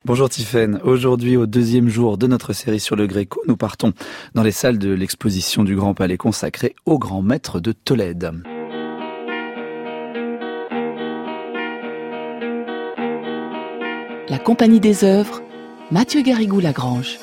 Bonjour Tiffaine, aujourd'hui au deuxième jour de notre série sur le Gréco, nous partons dans les salles de l'exposition du Grand Palais consacrée au grand maître de Tolède. La Compagnie des œuvres, Mathieu Garrigou-Lagrange.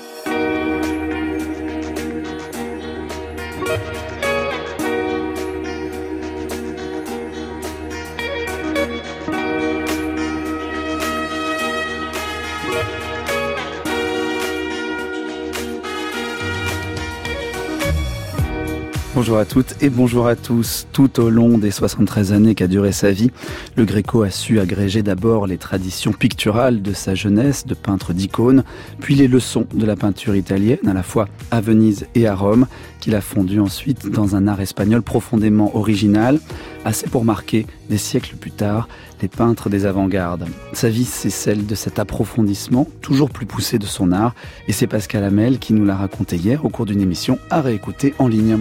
Bonjour à toutes et bonjour à tous. Tout au long des 73 années qu'a duré sa vie, le Gréco a su agréger d'abord les traditions picturales de sa jeunesse de peintre d'icônes, puis les leçons de la peinture italienne, à la fois à Venise et à Rome, qu'il a fondu ensuite dans un art espagnol profondément original, assez pour marquer, des siècles plus tard, les peintres des avant-gardes. Sa vie, c'est celle de cet approfondissement toujours plus poussé de son art, et c'est Pascal Hamel qui nous l'a raconté hier au cours d'une émission à réécouter en ligne.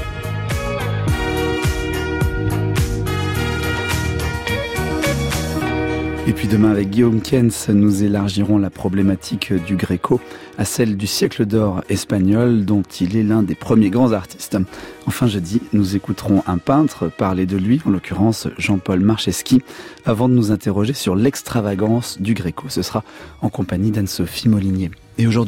Et puis demain avec Guillaume Kens, nous élargirons la problématique du Gréco à celle du siècle d'or espagnol dont il est l'un des premiers grands artistes. Enfin jeudi, nous écouterons un peintre parler de lui, en l'occurrence Jean-Paul Marcheschi, avant de nous interroger sur l'extravagance du Gréco. Ce sera en compagnie d'Anne-Sophie Molinier. Et aujourd'hui ?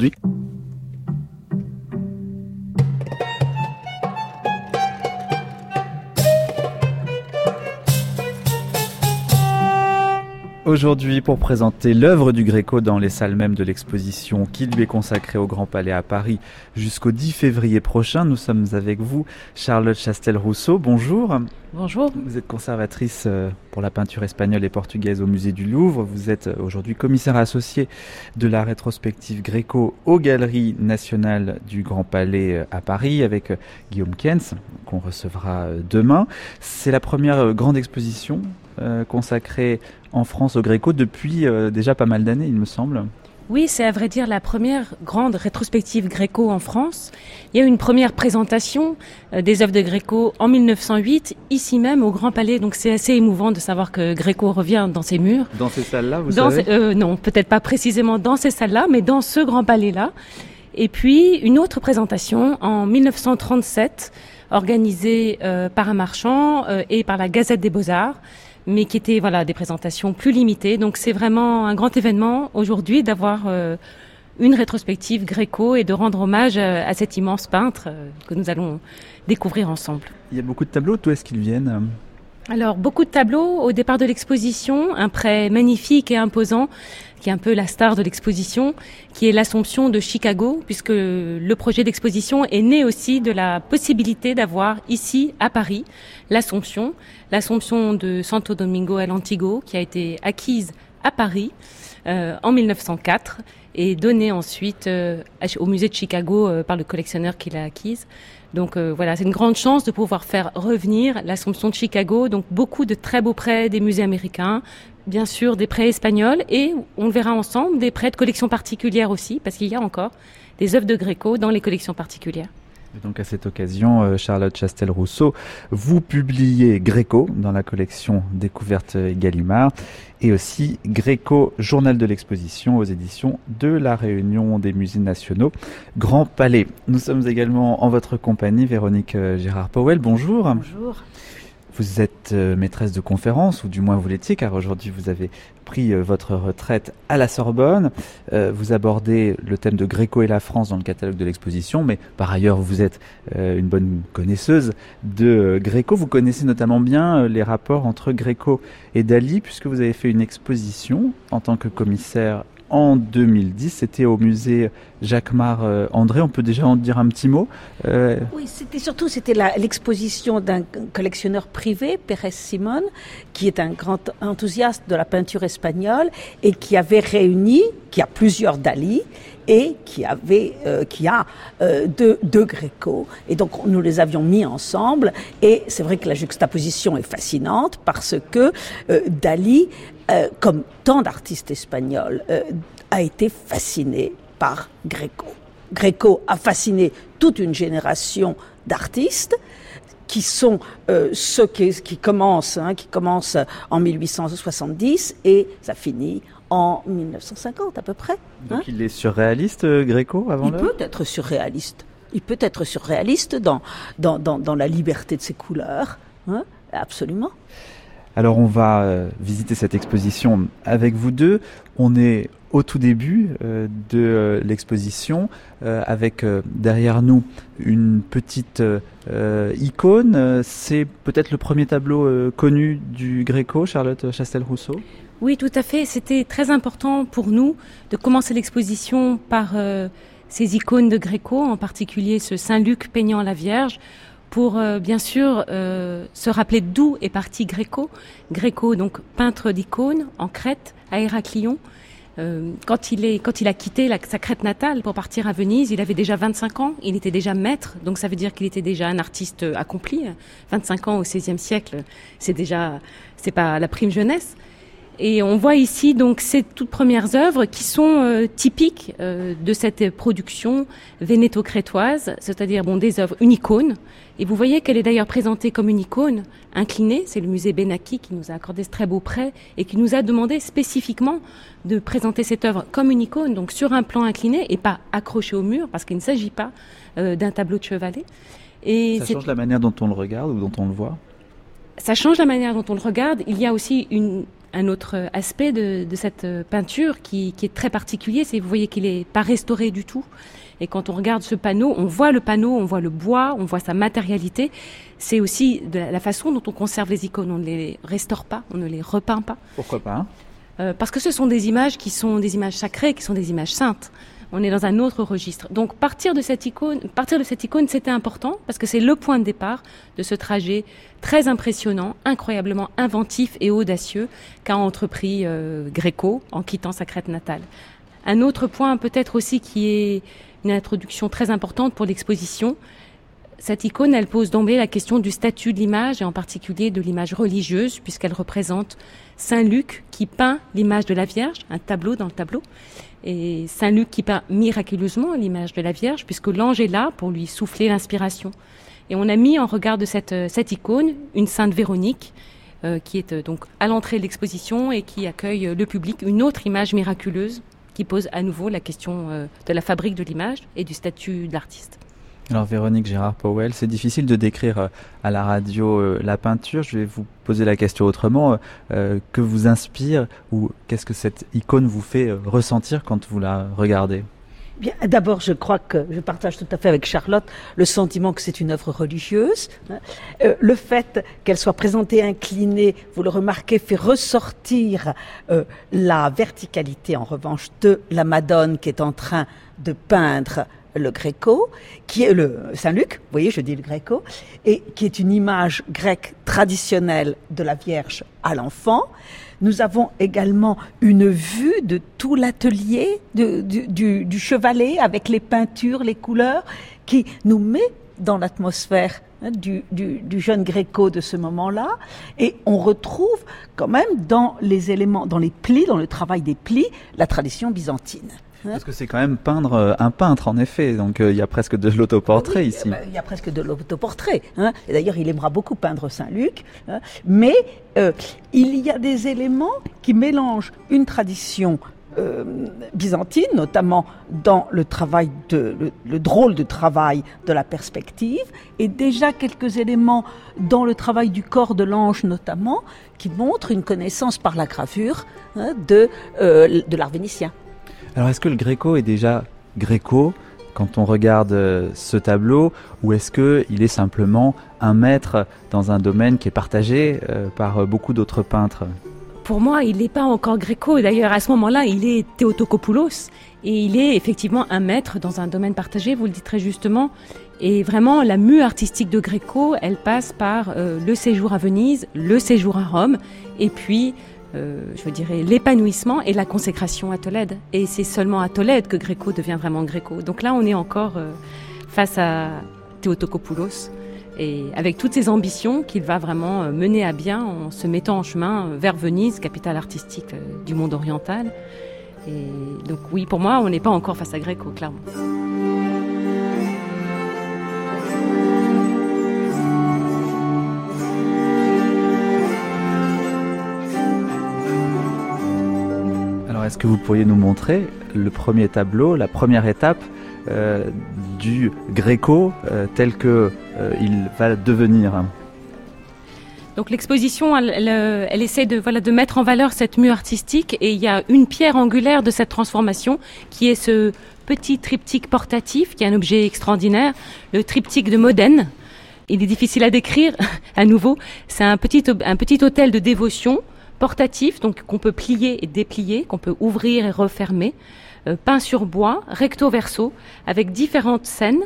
Aujourd'hui, pour présenter l'œuvre du Gréco dans les salles mêmes de l'exposition qui lui est consacrée au Grand Palais à Paris jusqu'au 10 février prochain, nous sommes avec vous, Charlotte Chastel-Rousseau. Bonjour. Bonjour. Vous êtes conservatrice pour la peinture espagnole et portugaise au musée du Louvre. Vous êtes aujourd'hui commissaire associé de la rétrospective Gréco aux Galeries nationales du Grand Palais à Paris avec Guillaume Kens, qu'on recevra demain. C'est la première grande exposition consacrée en France au Gréco depuis déjà pas mal d'années, il me semble. Oui, c'est à vrai dire la première grande rétrospective Gréco en France. Il y a eu une première présentation des œuvres de Gréco en 1908, ici même au Grand Palais. Donc c'est assez émouvant de savoir que Gréco revient dans ces murs. Dans ces salles-là, vous savez Non, peut-être pas précisément dans ces salles-là, mais dans ce Grand Palais-là. Et puis une autre présentation en 1937, organisée par un marchand et par la Gazette des Beaux-Arts, mais qui étaient des présentations plus limitées. Donc c'est vraiment un grand événement aujourd'hui d'avoir une rétrospective Gréco et de rendre hommage à cet immense peintre que nous allons découvrir ensemble. Il y a beaucoup de tableaux, d'où est-ce qu'ils viennent ? Alors beaucoup de tableaux au départ de l'exposition, un prêt magnifique et imposant qui est un peu la star de l'exposition, qui est l'Assomption de Chicago, puisque le projet d'exposition est né aussi de la possibilité d'avoir ici, à Paris, l'Assomption de Santo Domingo el Antiguo, qui a été acquise à Paris en 1904 et donnée ensuite au musée de Chicago par le collectionneur qui l'a acquise. Donc c'est une grande chance de pouvoir faire revenir l'Assomption de Chicago, donc beaucoup de très beaux prêts des musées américains, bien sûr des prêts espagnols et on le verra ensemble, des prêts de collections particulières aussi, parce qu'il y a encore des œuvres de Gréco dans les collections particulières. Et donc à cette occasion, Charlotte Chastel-Rousseau, vous publiez Gréco dans la collection Découverte Gallimard et aussi Gréco, journal de l'exposition aux éditions de la Réunion des musées nationaux Grand Palais. Nous sommes également en votre compagnie, Véronique Gérard-Powell. Bonjour. Bonjour. Vous êtes maîtresse de conférence, ou du moins vous l'étiez, car aujourd'hui vous avez pris votre retraite à la Sorbonne. Vous abordez le thème de Gréco et la France dans le catalogue de l'exposition, mais par ailleurs vous êtes une bonne connaisseuse de Gréco. Vous connaissez notamment bien les rapports entre Gréco et Dali, puisque vous avez fait une exposition en tant que commissaire en 2010, c'était au musée Jacquemart André. On peut déjà en dire un petit mot. Oui, c'était l'exposition d'un collectionneur privé, Pérez Simón, qui est un grand enthousiaste de la peinture espagnole et qui a plusieurs Dali et qui a deux Gréco. Et donc nous les avions mis ensemble et c'est vrai que la juxtaposition est fascinante parce que Dali, comme tant d'artistes espagnols, a été fasciné par Gréco. Gréco a fasciné toute une génération d'artistes qui sont ceux qui commencent en 1870 et ça finit en 1950 à peu près. Donc il est surréaliste, Gréco, avant l'heure ? Il peut être surréaliste. Il peut être surréaliste dans la liberté de ses couleurs, absolument. Alors on va visiter cette exposition avec vous deux. On est au tout début de l'exposition avec derrière nous une petite icône. C'est peut-être le premier tableau connu du Gréco, Charlotte Chastel-Rousseau ? Oui, tout à fait. C'était très important pour nous de commencer l'exposition par ces icônes de Gréco, en particulier ce Saint-Luc peignant la Vierge, pour bien sûr se rappeler d'où est parti Gréco. Gréco, donc peintre d'icônes en Crète, à Héraclion. Quand il a quitté sa Crète natale pour partir à Venise, il avait déjà 25 ans, il était déjà maître, donc ça veut dire qu'il était déjà un artiste accompli. 25 ans au XVIe siècle, c'est pas la prime jeunesse. Et on voit ici donc ces toutes premières œuvres qui sont typiques de cette production vénéto-crétoise, c'est-à-dire des œuvres, une icône. Et vous voyez qu'elle est d'ailleurs présentée comme une icône inclinée. C'est le musée Benaki qui nous a accordé ce très beau prêt et qui nous a demandé spécifiquement de présenter cette œuvre comme une icône, donc sur un plan incliné et pas accroché au mur, parce qu'il ne s'agit pas d'un tableau de chevalet. Et ça change la manière dont on le regarde ou dont on le voit ? Ça change la manière dont on le regarde. Il y a aussi un autre aspect de cette peinture qui est très particulier, c'est vous voyez qu'il n'est pas restauré du tout. Et quand on regarde ce panneau, on voit le panneau, on voit le bois, on voit sa matérialité. C'est aussi de la façon dont on conserve les icônes. On ne les restaure pas, on ne les repeint pas. Pourquoi pas ? Parce que ce sont des images qui sont des images sacrées, qui sont des images saintes. On est dans un autre registre. Donc partir de cette icône, c'était important parce que c'est le point de départ de ce trajet très impressionnant, incroyablement inventif et audacieux qu'a entrepris Gréco en quittant sa Crète natale. Un autre point peut-être aussi qui est une introduction très importante pour l'exposition. Cette icône, elle pose d'emblée la question du statut de l'image et en particulier de l'image religieuse puisqu'elle représente Saint Luc qui peint l'image de la Vierge, un tableau dans le tableau. Et Saint Luc qui peint miraculeusement l'image de la Vierge puisque l'ange est là pour lui souffler l'inspiration. Et on a mis en regard de cette icône une Sainte Véronique qui est donc à l'entrée de l'exposition et qui accueille le public, une autre image miraculeuse qui pose à nouveau la question de la fabrique de l'image et du statut de l'artiste. Alors Véronique Gérard-Powell, c'est difficile de décrire à la radio la peinture. Je vais vous poser la question autrement. Que vous inspire ou qu'est-ce que cette icône vous fait ressentir quand vous la regardez ? Bien, d'abord, je crois que je partage tout à fait avec Charlotte le sentiment que c'est une œuvre religieuse. Le fait qu'elle soit présentée inclinée, vous le remarquez, fait ressortir la verticalité, en revanche, de la Madone qui est en train de peindre le Gréco, qui est le Saint-Luc, vous voyez, je dis le Gréco, et qui est une image grecque traditionnelle de la Vierge à l'enfant. Nous avons également une vue de tout l'atelier du chevalet avec les peintures, les couleurs, qui nous met dans l'atmosphère du jeune Gréco de ce moment-là. Et on retrouve quand même dans les éléments, dans les plis, dans le travail des plis, la tradition byzantine. Parce que c'est quand même peindre un peintre, en effet. Donc il y a presque de l'autoportrait ici. Il y a presque de l'autoportrait. Et d'ailleurs, il aimera beaucoup peindre Saint-Luc. Mais il y a des éléments qui mélangent une tradition byzantine, notamment dans le travail le drôle de travail de la perspective, et déjà quelques éléments dans le travail du corps de l'ange notamment, qui montrent une connaissance par la gravure de l'art vénitien. Alors est-ce que le Gréco est déjà Gréco quand on regarde ce tableau, ou est-ce qu'il est simplement un maître dans un domaine qui est partagé par beaucoup d'autres peintres ? Pour moi, il n'est pas encore Gréco. D'ailleurs, à ce moment-là, il est Theotokopoulos. Et il est effectivement un maître dans un domaine partagé, vous le dites très justement. Et vraiment, la mue artistique de Gréco, elle passe par le séjour à Venise, le séjour à Rome, et puis je dirais l'épanouissement et la consécration à Tolède. Et c'est seulement à Tolède que Gréco devient vraiment Gréco. Donc là, on est encore face à Theotokopoulos, et avec toutes ses ambitions qu'il va vraiment mener à bien en se mettant en chemin vers Venise, capitale artistique du monde oriental. Et donc oui, pour moi, on n'est pas encore face à Gréco, clairement. est-ce que vous pourriez nous montrer le premier tableau, la première étape du Gréco tel que il va devenir? Donc l'exposition, elle essaie de mettre en valeur cette mue artistique, et il y a une pierre angulaire de cette transformation qui est ce petit triptyque portatif, qui est un objet extraordinaire, le triptyque de Modène. Il est difficile à décrire, à nouveau. C'est un petit autel de dévotion portatif, donc qu'on peut plier et déplier, qu'on peut ouvrir et refermer, peint sur bois, recto verso, avec différentes scènes.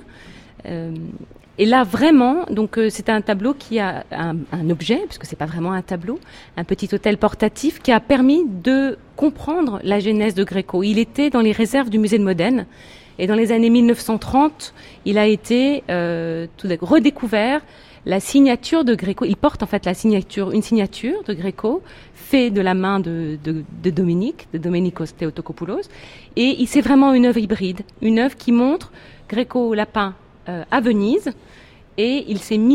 Et là, vraiment, donc c'est un tableau qui a un objet, puisque c'est pas vraiment un tableau, un petit autel portatif qui a permis de comprendre la genèse de Gréco. Il était dans les réserves du musée de Modène, et dans les années 1930, il a été redécouvert. La signature de Gréco, il porte en fait une signature de Gréco, fait de la main de Domenikos Theotokopoulos, et c'est vraiment une œuvre hybride, une œuvre qui montre Gréco l'a peint à Venise, et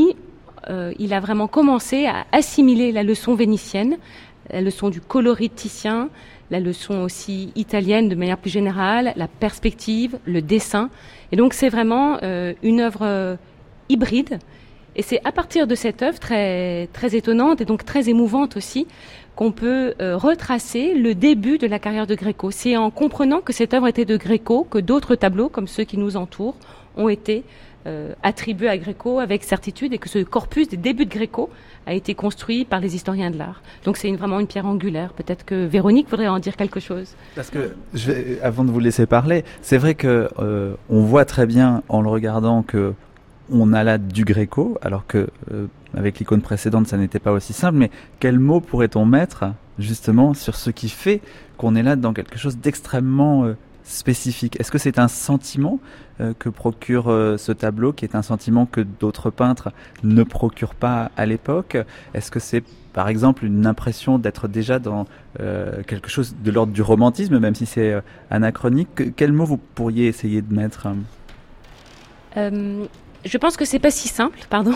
il a vraiment commencé à assimiler la leçon vénitienne, la leçon du coloris titien, la leçon aussi italienne de manière plus générale, la perspective, le dessin, et donc c'est vraiment une œuvre hybride. Et c'est à partir de cette œuvre très, très étonnante et donc très émouvante aussi qu'on peut retracer le début de la carrière de Gréco. C'est en comprenant que cette œuvre était de Gréco que d'autres tableaux, comme ceux qui nous entourent, ont été attribués à Gréco avec certitude, et que ce corpus des débuts de Gréco a été construit par les historiens de l'art. Donc c'est vraiment une pierre angulaire. Peut-être que Véronique voudrait en dire quelque chose. Parce que, avant de vous laisser parler, c'est vrai que on voit très bien en le regardant que on a là du Gréco, alors que avec l'icône précédente, ça n'était pas aussi simple. Mais quel mot pourrait-on mettre justement sur ce qui fait qu'on est là dans quelque chose d'extrêmement spécifique? Est-ce que c'est un sentiment que procure ce tableau, qui est un sentiment que d'autres peintres ne procurent pas à l'époque? Est-ce que c'est par exemple une impression d'être déjà dans quelque chose de l'ordre du romantisme, même si c'est anachronique? Quel mot vous pourriez essayer de mettre? Je pense que c'est pas si simple, pardon.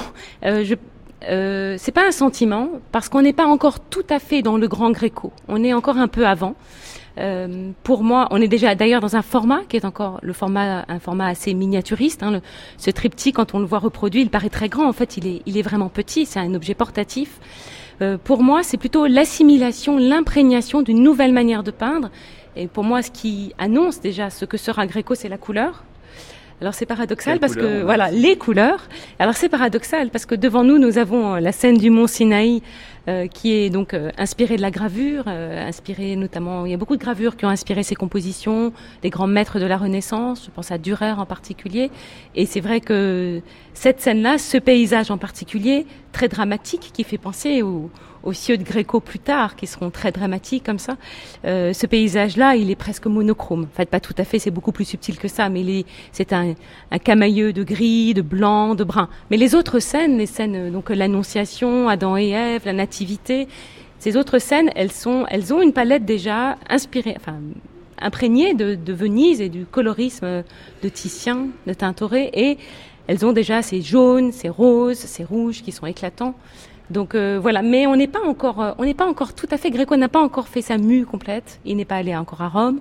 C'est pas un sentiment, parce qu'on n'est pas encore tout à fait dans le grand Gréco. On est encore un peu avant. Pour moi, on est déjà d'ailleurs dans un format qui est encore un format assez miniaturiste. Ce triptyque, quand on le voit reproduit, il paraît très grand. En fait, il est vraiment petit. C'est un objet portatif. Pour moi, c'est plutôt l'assimilation, l'imprégnation d'une nouvelle manière de peindre. Et pour moi, ce qui annonce déjà ce que sera Gréco, c'est la couleur. Alors c'est paradoxal parce que voilà, les couleurs. Alors c'est paradoxal parce que devant nous, nous avons la scène du mont Sinaï qui est donc inspirée de la gravure, inspirée notamment, il y a beaucoup de gravures qui ont inspiré ces compositions, des grands maîtres de la Renaissance, je pense à Dürer en particulier. Et c'est vrai que cette scène-là, ce paysage en particulier, très dramatique, qui fait penser aux cieux de Gréco plus tard, qui seront très dramatiques comme ça. Ce paysage-là, il est presque monochrome. En fait, pas tout à fait, c'est beaucoup plus subtil que ça, mais c'est un camailleux de gris, de blanc, de brun. Mais les autres scènes, donc l'Annonciation, Adam et Ève, la Nativité, ces autres scènes, elles ont une palette déjà inspirée, imprégnée de Venise et du colorisme de Titien, de Tintoret, et elles ont déjà ces jaunes, ces roses, ces rouges qui sont éclatants. Donc voilà, mais on n'est pas encore tout à fait, Gréco n'a pas encore fait sa mue complète, il n'est pas allé encore à Rome,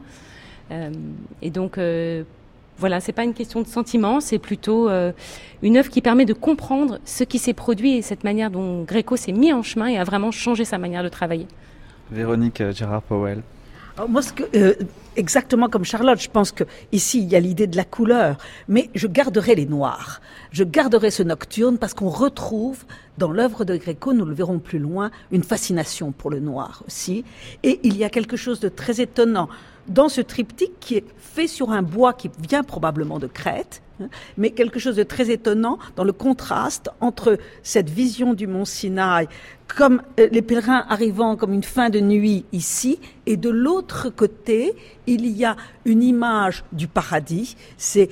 et donc voilà, c'est pas une question de sentiment, c'est plutôt une œuvre qui permet de comprendre ce qui s'est produit et cette manière dont Gréco s'est mis en chemin et a vraiment changé sa manière de travailler. Véronique Gérard-Powell. Alors moi, exactement comme Charlotte, je pense que ici il y a l'idée de la couleur, mais je garderai les noirs. Je garderai ce nocturne parce qu'on retrouve dans l'œuvre de Gréco, nous le verrons plus loin, une fascination pour le noir aussi. Et il y a quelque chose de très étonnant dans ce triptyque qui est fait sur un bois qui vient probablement de Crète, mais quelque chose de très étonnant dans le contraste entre cette vision du mont Sinaï, comme les pèlerins arrivant comme une fin de nuit ici, et de l'autre côté, il y a une image du paradis, c'est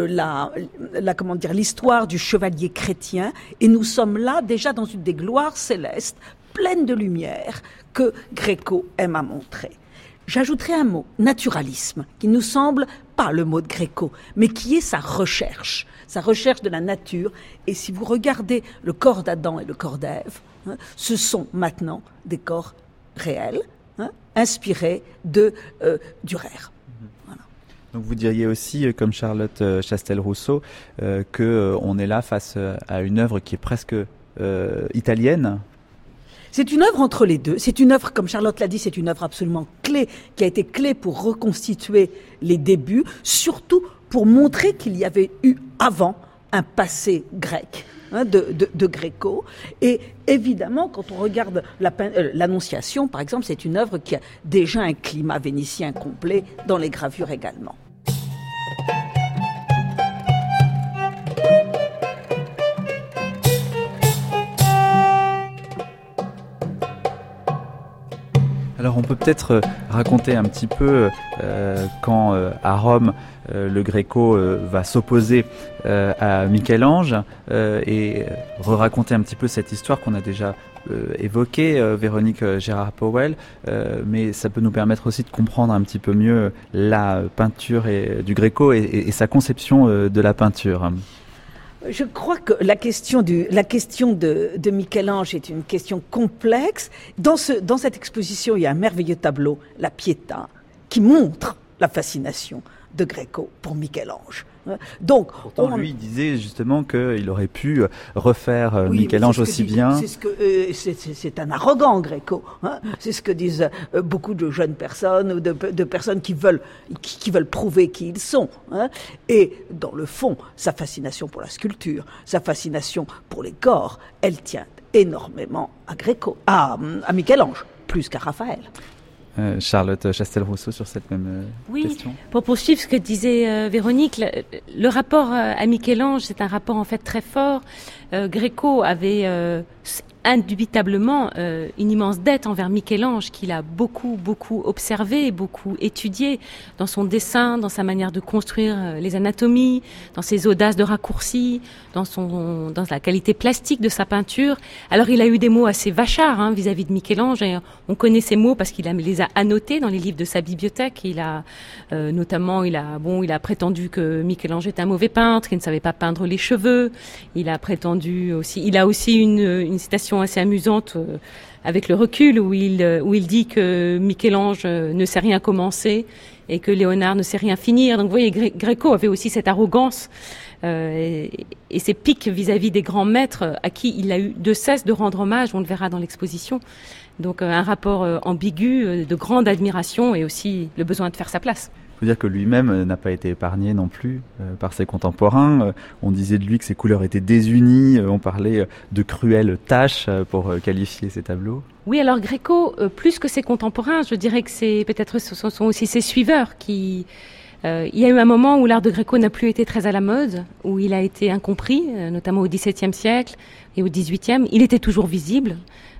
l'histoire du chevalier chrétien, et nous sommes là déjà dans une des gloires célestes, pleines de lumière, que Gréco aime à montrer. J'ajouterai un mot, naturalisme, qui nous semble pas le mot de Gréco, mais qui est sa recherche de la nature. Et si vous regardez le corps d'Adam et le corps d'Ève, ce sont maintenant des corps réels, inspiré de Dürer. Voilà. Donc vous diriez aussi, comme Charlotte Chastel-Rousseau, qu'on est là face à une œuvre qui est presque italienne. C'est une œuvre entre les deux. C'est une œuvre, comme Charlotte l'a dit, c'est une œuvre absolument clé, qui a été clé pour reconstituer les débuts, surtout pour montrer qu'il y avait eu avant un passé grec, de Gréco. Et évidemment, quand on regarde l'Annonciation, par exemple, c'est une œuvre qui a déjà un climat vénitien complet dans les gravures également. Alors on peut peut-être raconter un petit peu quand à Rome le Gréco va s'opposer à Michel-Ange et raconter un petit peu cette histoire qu'on a déjà évoquée, Véronique Gérard-Powell, mais ça peut nous permettre aussi de comprendre un petit peu mieux la peinture du Gréco et sa conception de la peinture. Je crois que la question de Michel-Ange est une question complexe. Dans cette exposition, il y a un merveilleux tableau, La Pietà, qui montre la fascination de Gréco pour Michel-Ange. Donc, pourtant, lui, il disait justement qu'il aurait pu refaire Michel-Ange aussi bien. C'est un arrogant Gréco. C'est ce que disent beaucoup de jeunes personnes ou de personnes qui veulent prouver qui ils sont. Et dans le fond, sa fascination pour la sculpture, sa fascination pour les corps, elle tient énormément à Michel-Ange, plus qu'à Raphaël. Charlotte Chastel-Rousseau sur cette même question. Oui, pour poursuivre ce que disait Véronique, le rapport à Michel-Ange, c'est un rapport en fait très fort. Gréco avait indubitablement une immense dette envers Michel-Ange qu'il a beaucoup observé, beaucoup étudié dans son dessin, dans sa manière de construire les anatomies, dans ses audaces de raccourcis, dans la qualité plastique de sa peinture. Alors il a eu des mots assez vachards vis-à-vis de Michel-Ange, et on connaît ces mots parce qu'il les a annotés dans les livres de sa bibliothèque. Il a notamment il a prétendu que Michel-Ange était un mauvais peintre, qu'il ne savait pas peindre les cheveux. Il a aussi une citation assez amusante avec le recul où il dit que Michel-Ange ne sait rien commencer et que Léonard ne sait rien finir. Donc vous voyez, Gréco avait aussi cette arrogance et ces pics vis-à-vis des grands maîtres à qui il a eu de cesse de rendre hommage, on le verra dans l'exposition. Donc un rapport ambigu, de grande admiration et aussi le besoin de faire sa place. Il faut dire que lui-même n'a pas été épargné non plus par ses contemporains. On disait de lui que ses couleurs étaient désunies, on parlait de cruelles taches pour qualifier ses tableaux. Oui, alors Gréco, plus que ses contemporains, je dirais que ce sont aussi ses suiveurs qui... il y a eu un moment où l'art de Gréco n'a plus été très à la mode, où il a été incompris, notamment au XVIIe siècle et au XVIIIe. Il était toujours visible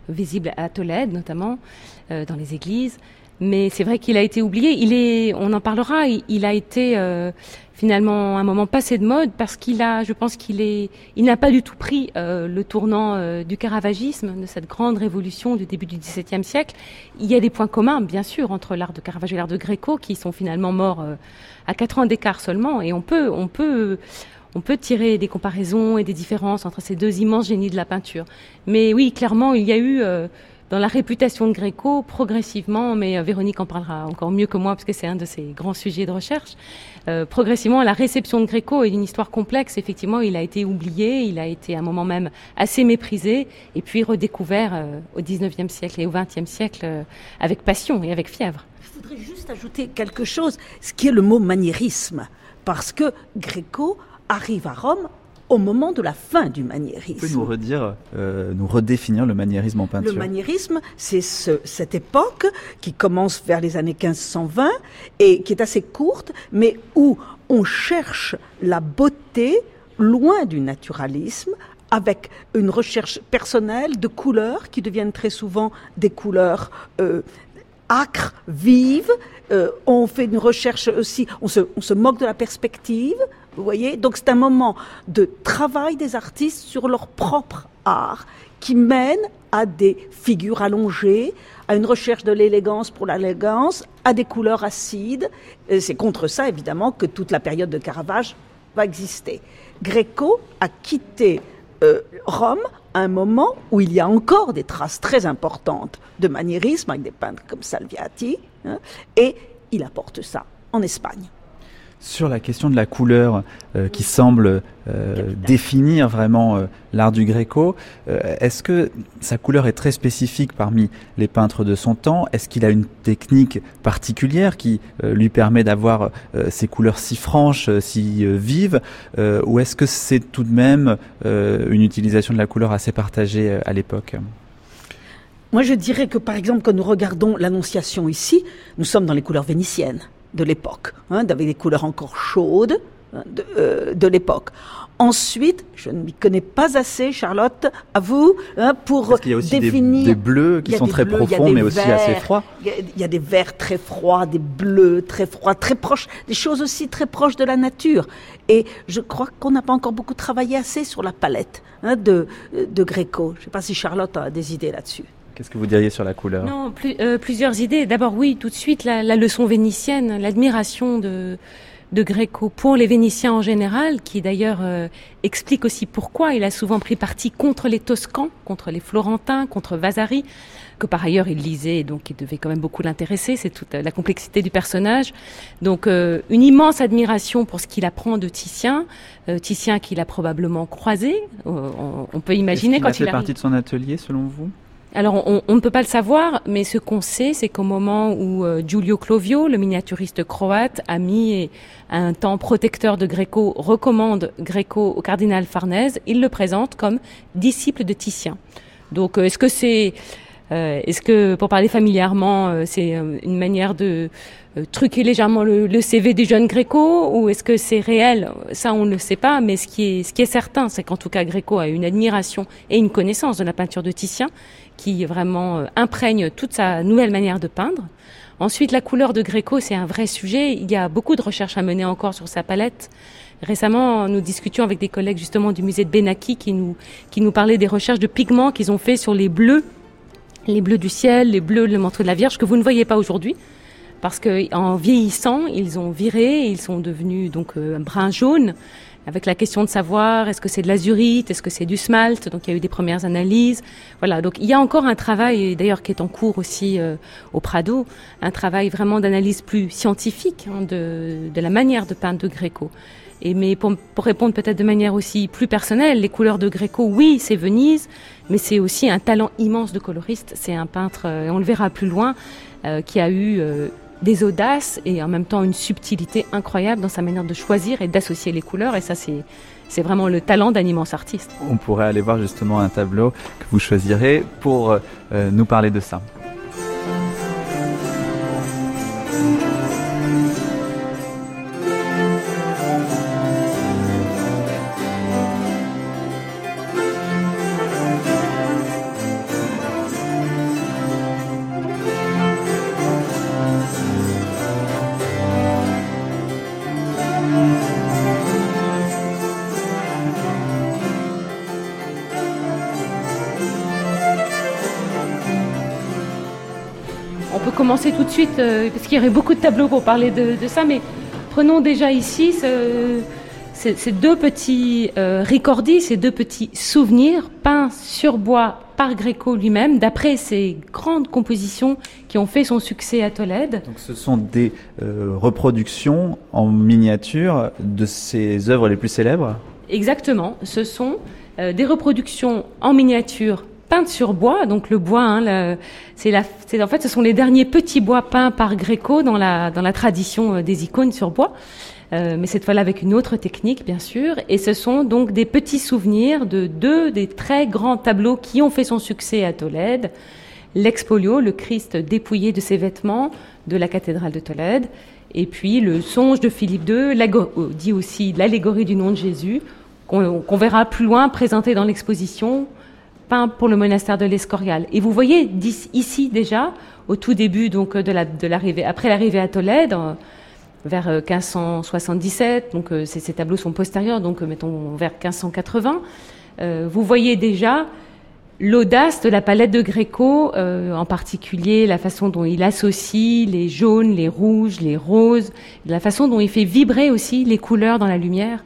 à Tolède notamment, dans les églises. Mais c'est vrai qu'il a été oublié. On en parlera. Il a été finalement un moment passé de mode parce je pense qu'il n'a pas du tout pris le tournant du caravagisme, de cette grande révolution du début du XVIIe siècle. Il y a des points communs, bien sûr, entre l'art de Caravaggio et l'art de Gréco, qui sont finalement morts à 4 ans d'écart seulement. Et on peut tirer des comparaisons et des différences entre ces deux immenses génies de la peinture. Mais oui, clairement, il y a eu dans la réputation de Gréco, progressivement, mais Véronique en parlera encore mieux que moi parce que c'est un de ses grands sujets de recherche, progressivement, la réception de Gréco est une histoire complexe. Effectivement, il a été oublié, il a été à un moment même assez méprisé, et puis redécouvert au XIXe siècle et au XXe siècle avec passion et avec fièvre. Je voudrais juste ajouter quelque chose, ce qui est le mot maniérisme, parce que Gréco arrive à Rome au moment de la fin du maniérisme. Vous pouvez nous redéfinir le maniérisme en peinture? Le maniérisme, c'est cette époque qui commence vers les années 1520 et qui est assez courte, mais où on cherche la beauté loin du naturalisme, avec une recherche personnelle de couleurs qui deviennent très souvent des couleurs âcres, vives. On fait une recherche aussi, on se moque de la perspective. Vous voyez, donc c'est un moment de travail des artistes sur leur propre art qui mène à des figures allongées, à une recherche de l'élégance pour l'élégance, à des couleurs acides. Et c'est contre ça, évidemment, que toute la période de Caravage va exister. Gréco a quitté Rome, à un moment où il y a encore des traces très importantes de maniérisme avec des peintres comme Salviati, et il apporte ça en Espagne. Sur la question de la couleur qui semble définir vraiment l'art du Gréco, est-ce que sa couleur est très spécifique parmi les peintres de son temps? Est-ce qu'il a une technique particulière qui lui permet d'avoir ces couleurs si franches, si vives, ou est-ce que c'est tout de même une utilisation de la couleur assez partagée à l'époque? Moi, je dirais que, par exemple, quand nous regardons l'Annonciation ici, nous sommes dans les couleurs vénitiennes de l'époque, avec des couleurs encore chaudes de l'époque. Ensuite, je ne m'y connais pas assez, Charlotte, à vous, pour parce qu'il y a aussi définir... des bleus qui sont très profonds, mais aussi assez froids. Il y a des verts très froids, des bleus très froids, très proches, des choses aussi très proches de la nature. Et je crois qu'on n'a pas encore beaucoup travaillé assez sur la palette de Gréco. Je ne sais pas si Charlotte a des idées là-dessus. Qu'est-ce que vous diriez sur la couleur? Non, plusieurs idées. D'abord, oui, tout de suite, la leçon vénitienne, l'admiration de Gréco pour les Vénitiens en général, qui d'ailleurs explique aussi pourquoi il a souvent pris parti contre les Toscans, contre les Florentins, contre Vasari, que par ailleurs il lisait, donc il devait quand même beaucoup l'intéresser, c'est toute la complexité du personnage. Donc une immense admiration pour ce qu'il apprend de Titien, Titien qu'il a probablement croisé, on peut imaginer quand il arrive. Est-ce qu'il a fait partie de son atelier selon vous? Alors, on ne peut pas le savoir, mais ce qu'on sait, c'est qu'au moment où Giulio Clovio, le miniaturiste croate, ami un temps protecteur de Gréco, recommande Gréco au cardinal Farnèse, il le présente comme disciple de Titien. Donc, est-ce que, pour parler familièrement, c'est une manière de truquer légèrement le CV des jeunes Gréco, ou est-ce que c'est réel? Ça, on ne le sait pas, mais ce qui est certain, c'est qu'en tout cas, Gréco a une admiration et une connaissance de la peinture de Titien, qui vraiment imprègne toute sa nouvelle manière de peindre. Ensuite, la couleur de Gréco, c'est un vrai sujet. Il y a beaucoup de recherches à mener encore sur sa palette. Récemment, nous discutions avec des collègues justement du musée de Benaki qui nous parlaient des recherches de pigments qu'ils ont fait sur les bleus du ciel, les bleus, le manteau de la Vierge, que vous ne voyez pas aujourd'hui. Parce que en vieillissant, ils ont viré, ils sont devenus donc brun-jaune, avec la question de savoir est-ce que c'est de l'azurite, est-ce que c'est du smalt. Donc il y a eu des premières analyses. Voilà, donc il y a encore un travail, d'ailleurs qui est en cours aussi au Prado, un travail vraiment d'analyse plus scientifique de la manière de peindre de Gréco. Mais pour répondre peut-être de manière aussi plus personnelle, les couleurs de Gréco, oui, c'est Venise, mais c'est aussi un talent immense de coloriste. C'est un peintre, et on le verra plus loin, qui a eu des audaces et en même temps une subtilité incroyable dans sa manière de choisir et d'associer les couleurs. Et ça, c'est vraiment le talent d'un immense artiste. On pourrait aller voir justement un tableau que vous choisirez pour nous parler de ça. On peut commencer tout de suite, parce qu'il y aurait beaucoup de tableaux pour parler de ça, mais prenons déjà ici ces deux petits ricordi, ces deux petits souvenirs peints sur bois par Gréco lui-même, d'après ses grandes compositions qui ont fait son succès à Tolède. Donc ce sont des reproductions en miniature de ses œuvres les plus célèbres? Exactement, ce sont des reproductions en miniature peintes sur bois, donc le bois, en fait, ce sont les derniers petits bois peints par Gréco dans la tradition des icônes sur bois, mais cette fois-là avec une autre technique, bien sûr. Et ce sont donc des petits souvenirs de deux des très grands tableaux qui ont fait son succès à Tolède. L'Expolio, le Christ dépouillé de ses vêtements de la cathédrale de Tolède, et puis le Songe de Philippe II, dit aussi l'allégorie du nom de Jésus, qu'on verra plus loin présenté dans l'exposition, peint pour le monastère de l'Escorial. Et vous voyez ici déjà, au tout début donc de l'arrivée, après l'arrivée à Tolède, vers 1577, donc ces tableaux sont postérieurs, donc mettons vers 1580, vous voyez déjà l'audace de la palette de Gréco, en particulier la façon dont il associe les jaunes, les rouges, les roses, la façon dont il fait vibrer aussi les couleurs dans la lumière,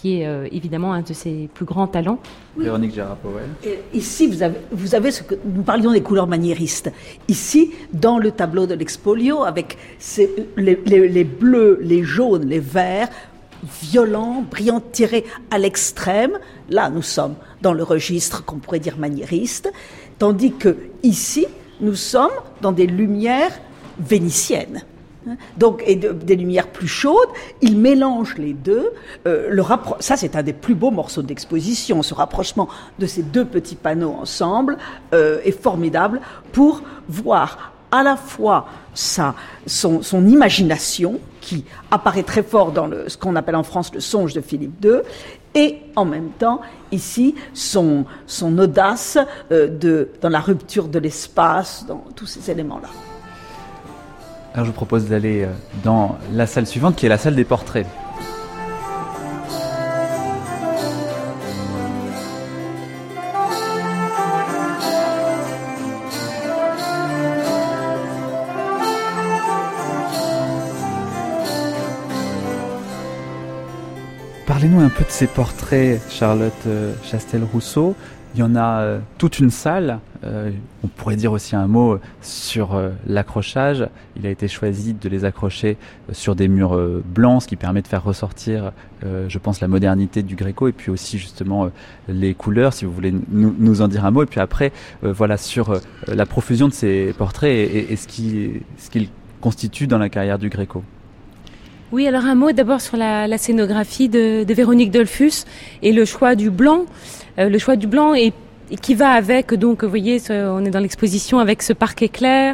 qui est évidemment un de ses plus grands talents. Oui. Véronique Gérard-Powell. Ici, vous avez ce que nous parlions des couleurs maniéristes. Ici, dans le tableau de l'Expolio, avec les bleus, les jaunes, les verts, violents, brillants, tirés à l'extrême. Là, nous sommes dans le registre qu'on pourrait dire maniériste, tandis que ici, nous sommes dans des lumières vénitiennes. Donc, et des lumières plus chaudes, il mélange les deux. Ça, c'est un des plus beaux morceaux d'exposition. Ce rapprochement de ces deux petits panneaux ensemble est formidable pour voir à la fois son imagination, qui apparaît très fort dans ce qu'on appelle en France le songe de Philippe II, et en même temps, ici, son audace dans la rupture de l'espace, dans tous ces éléments-là. Alors je vous propose d'aller dans la salle suivante, qui est la salle des portraits. Parlez-nous un peu de ces portraits, Charlotte Chastel-Rousseau. Il y en a toute une salle. On pourrait dire aussi un mot sur l'accrochage. Il a été choisi de les accrocher sur des murs blancs, ce qui permet de faire ressortir, je pense, la modernité du Gréco, et puis aussi justement les couleurs, si vous voulez nous en dire un mot. Et puis après, voilà, sur la profusion de ces portraits et ce qu'ils constituent dans la carrière du Gréco. Oui, alors un mot d'abord sur la scénographie de Véronique Dollfus et le choix du blanc. Le choix du blanc et qui va avec, donc vous voyez, on est dans l'exposition avec ce parquet clair,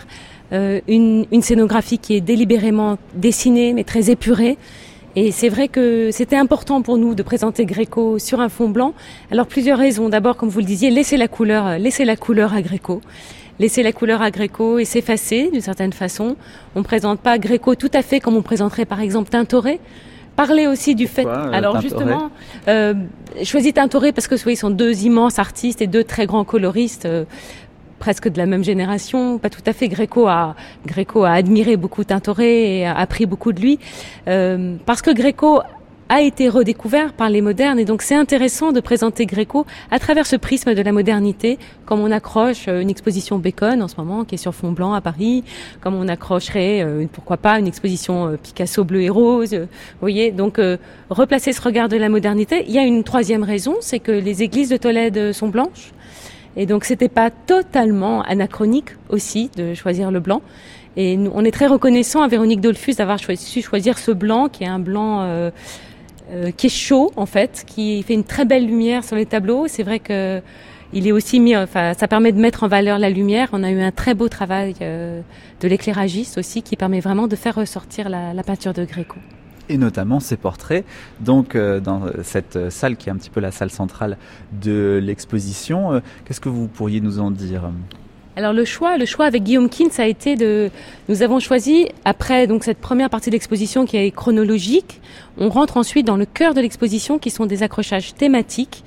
une scénographie qui est délibérément dessinée mais très épurée. Et c'est vrai que c'était important pour nous de présenter Gréco sur un fond blanc. Alors plusieurs raisons. D'abord, comme vous le disiez, laisser la couleur à Gréco. Laisser la couleur à Gréco et s'effacer d'une certaine façon. On ne présente pas Gréco tout à fait comme on présenterait par exemple Tintoret. Parler aussi du fait. Alors justement, choisi Tintoret parce que ils sont deux immenses artistes et deux très grands coloristes, presque de la même génération. Pas tout à fait. Gréco a admiré beaucoup Tintoret et a appris beaucoup de lui, parce que Gréco a été redécouvert par les modernes, et donc c'est intéressant de présenter Gréco à travers ce prisme de la modernité, comme on accroche une exposition Bacon en ce moment qui est sur fond blanc à Paris, comme on accrocherait pourquoi pas une exposition Picasso bleu et rose, vous voyez, donc replacer ce regard de la modernité. Il y a une troisième raison, c'est que les églises de Tolède sont blanches, et donc c'était pas totalement anachronique aussi de choisir le blanc. Et nous, on est très reconnaissant à Véronique Dollfus d'avoir su choisir ce blanc qui est un blanc qui est chaud en fait, qui fait une très belle lumière sur les tableaux. C'est vrai que il est aussi ça permet de mettre en valeur la lumière. On a eu un très beau travail de l'éclairagiste aussi, qui permet vraiment de faire ressortir la peinture de Gréco. Et notamment ces portraits, donc dans cette salle qui est un petit peu la salle centrale de l'exposition. Qu'est-ce que vous pourriez nous en dire ? Alors le choix avec Guillaume Kins a été nous avons choisi, après donc cette première partie de l'exposition qui est chronologique, on rentre ensuite dans le cœur de l'exposition qui sont des accrochages thématiques,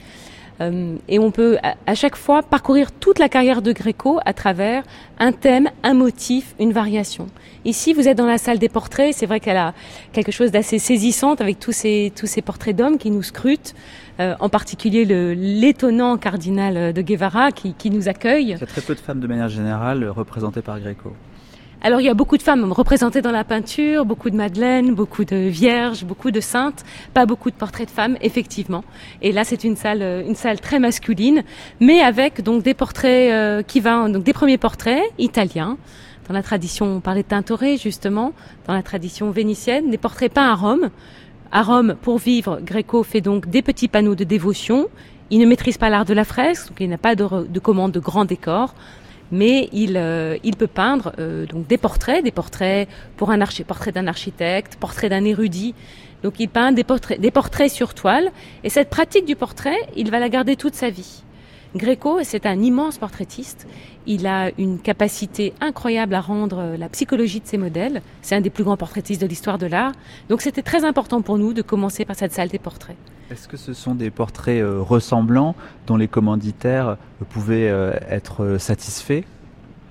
et on peut à chaque fois parcourir toute la carrière de Gréco à travers un thème, un motif, une variation. Ici, vous êtes dans la salle des portraits, c'est vrai qu'elle a quelque chose d'assez saisissant avec tous ces portraits d'hommes qui nous scrutent, en particulier l'étonnant cardinal de Guevara qui nous accueille. Il y a très peu de femmes de manière générale représentées par Gréco. Alors il y a beaucoup de femmes représentées dans la peinture, beaucoup de madeleines, beaucoup de vierges, beaucoup de saintes, pas beaucoup de portraits de femmes, effectivement. Et là c'est une salle très masculine, mais avec donc des portraits donc des premiers portraits italiens. Dans la tradition, on parlait de Tintoret justement, dans la tradition vénitienne, des portraits peints à Rome. À Rome, pour vivre, Gréco fait donc des petits panneaux de dévotion. Il ne maîtrise pas l'art de la fresque, donc il n'a pas de commande de grands décors, mais il peut peindre donc des portraits pour portrait d'un architecte, portrait d'un érudit. Donc il peint des portraits sur toile, et cette pratique du portrait, il va la garder toute sa vie. Gréco, c'est un immense portraitiste. Il a une capacité incroyable à rendre la psychologie de ses modèles. C'est un des plus grands portraitistes de l'histoire de l'art. Donc c'était très important pour nous de commencer par cette salle des portraits. Est-ce que ce sont des portraits ressemblants dont les commanditaires pouvaient être satisfaits ?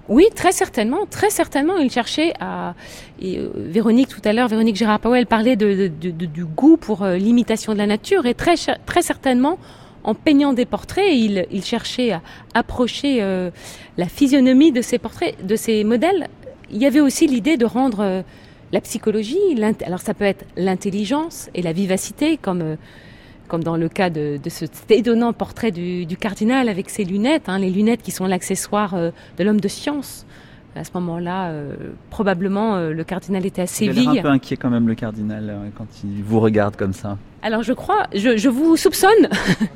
Oui, très certainement. Il cherchait à... Véronique Gérard-Pauwels parlait du goût pour l'imitation de la nature, et très certainement, en peignant des portraits, il cherchait à approcher la physionomie de ces portraits, de ces modèles. Il y avait aussi l'idée de rendre la psychologie, alors ça peut être l'intelligence et la vivacité, comme dans le cas de cet étonnant portrait du cardinal avec ses lunettes, les lunettes qui sont l'accessoire de l'homme de science. À ce moment-là, probablement, le cardinal était à Séville. Il a l'air un peu inquiet quand même, le cardinal, quand il vous regarde comme ça. Alors je vous soupçonne,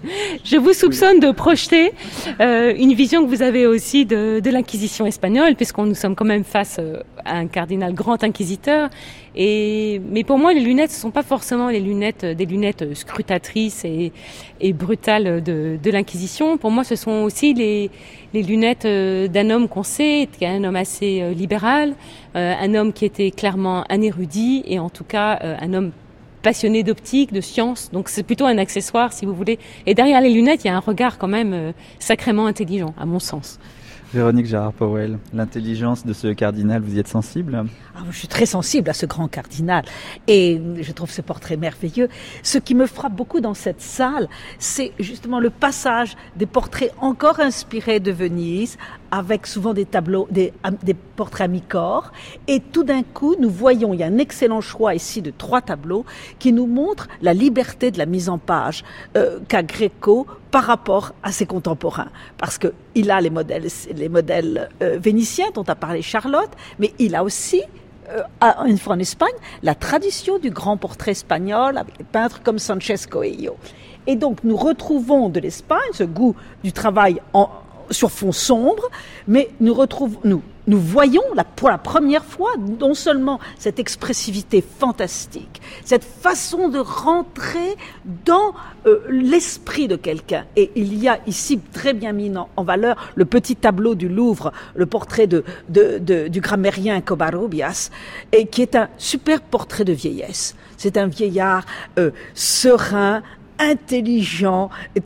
de projeter une vision que vous avez aussi de l'Inquisition espagnole, puisqu'on nous sommes quand même face à un cardinal grand inquisiteur. Mais pour moi, les lunettes, ce sont pas forcément des lunettes scrutatrices et brutales de l'Inquisition. Pour moi, ce sont aussi les lunettes d'un homme qu'on sait, qui est un homme assez libéral, un homme qui était clairement un érudit, et en tout cas un homme passionné d'optique, de science, donc c'est plutôt un accessoire si vous voulez. Et derrière les lunettes, il y a un regard quand même sacrément intelligent, à mon sens. Véronique Gérard-Pauwels, l'intelligence de ce cardinal, vous y êtes sensible ? Je suis très sensible à ce grand cardinal et je trouve ce portrait merveilleux. Ce qui me frappe beaucoup dans cette salle, c'est justement le passage des portraits encore inspirés de Venise, avec souvent des tableaux, des portraits à mi-corps. Et tout d'un coup, nous voyons, il y a un excellent choix ici de 3 tableaux qui nous montrent la liberté de la mise en page qu'a Greco par rapport à ses contemporains. Parce qu'il a les modèles vénitiens dont a parlé Charlotte, mais il a aussi, une fois en Espagne, la tradition du grand portrait espagnol avec des peintres comme Sánchez Coello. Et donc nous retrouvons de l'Espagne ce goût du travail sur fond sombre, mais nous voyons pour la première fois non seulement cette expressivité fantastique, cette façon de rentrer dans l'esprit de quelqu'un. Et il y a ici très bien mis en valeur le petit tableau du Louvre, le portrait du grammairien Covarrubias, et qui est un super portrait de vieillesse. C'est un vieillard serein, intelligent.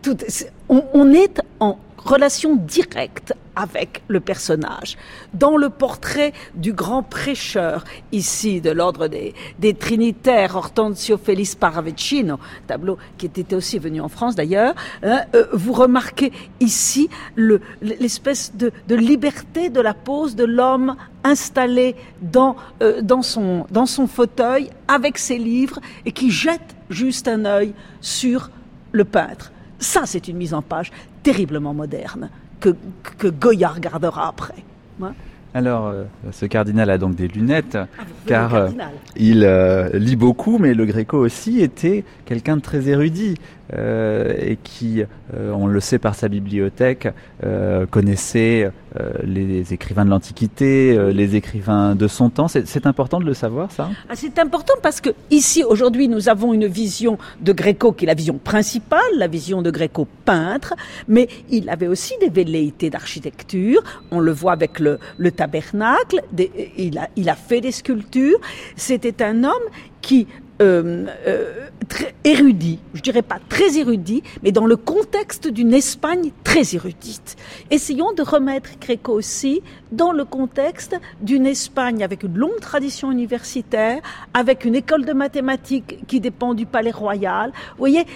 On est en relation directe avec le personnage. Dans le portrait du grand prêcheur, ici, de l'ordre des Trinitaires, Hortensio Félix Paravecino, tableau qui était aussi venu en France d'ailleurs, vous remarquez ici l'espèce de liberté de la pose de l'homme installé dans son fauteuil avec ses livres et qui jette juste un œil sur le peintre. Ça, c'est une mise en page terriblement moderne que Goya regardera après. Ouais. Alors, ce cardinal a donc des lunettes, car il lit beaucoup, mais le Greco aussi était quelqu'un de très érudit et qui, on le sait par sa bibliothèque, connaissait les écrivains de l'Antiquité, les écrivains de son temps. C'est important de le savoir, ça ? C'est important parce que ici, aujourd'hui, nous avons une vision de Greco qui est la vision principale, la vision de Greco peintre, mais il avait aussi des velléités d'architecture. On le voit avec le tabernacle, il a fait des sculptures. C'était un homme qui très érudit, je dirais pas très érudit, mais dans le contexte d'une Espagne très érudite. Essayons de remettre Greco aussi dans le contexte d'une Espagne avec une longue tradition universitaire, avec une école de mathématiques qui dépend du palais royal. Vous voyez,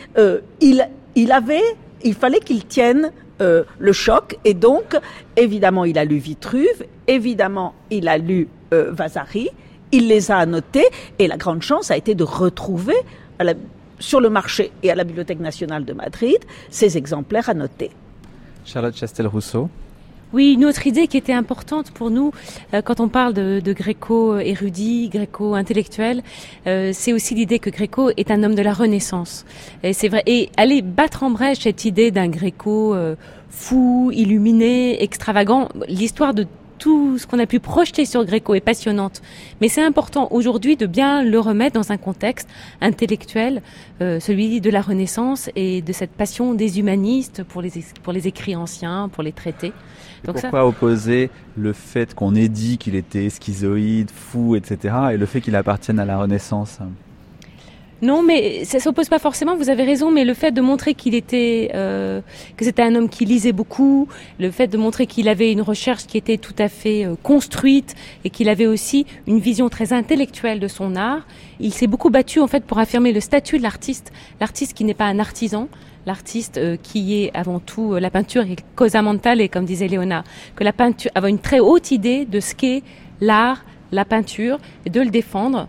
il fallait qu'il tienne le choc, et donc évidemment il a lu Vitruve, évidemment il a lu Vasari. Il les a annotés et la grande chance a été de retrouver sur le marché et à la Bibliothèque nationale de Madrid ces exemplaires annotés. Charlotte Chastel-Rousseau. Oui, une autre idée qui était importante pour nous quand on parle de Greco érudit, Greco intellectuel, c'est aussi l'idée que Greco est un homme de la Renaissance. Et c'est vrai. Et aller battre en brèche cette idée d'un Greco fou, illuminé, extravagant, l'histoire de tout ce qu'on a pu projeter sur Greco est passionnante, mais c'est important aujourd'hui de bien le remettre dans un contexte intellectuel, celui de la Renaissance et de cette passion des humanistes pour les écrits anciens, pour les traités. Donc pourquoi opposer le fait qu'on ait dit qu'il était schizoïde, fou, etc., et le fait qu'il appartienne à la Renaissance ? Non, mais ça s'oppose pas forcément, vous avez raison, mais le fait de montrer qu'il était, que c'était un homme qui lisait beaucoup, le fait de montrer qu'il avait une recherche qui était tout à fait construite et qu'il avait aussi une vision très intellectuelle de son art, il s'est beaucoup battu en fait pour affirmer le statut de l'artiste qui n'est pas un artisan, l'artiste qui est avant tout la peinture et cosa mentale, et comme disait Léona, que la peinture avait une très haute idée de ce qu'est l'art, la peinture, et de le défendre,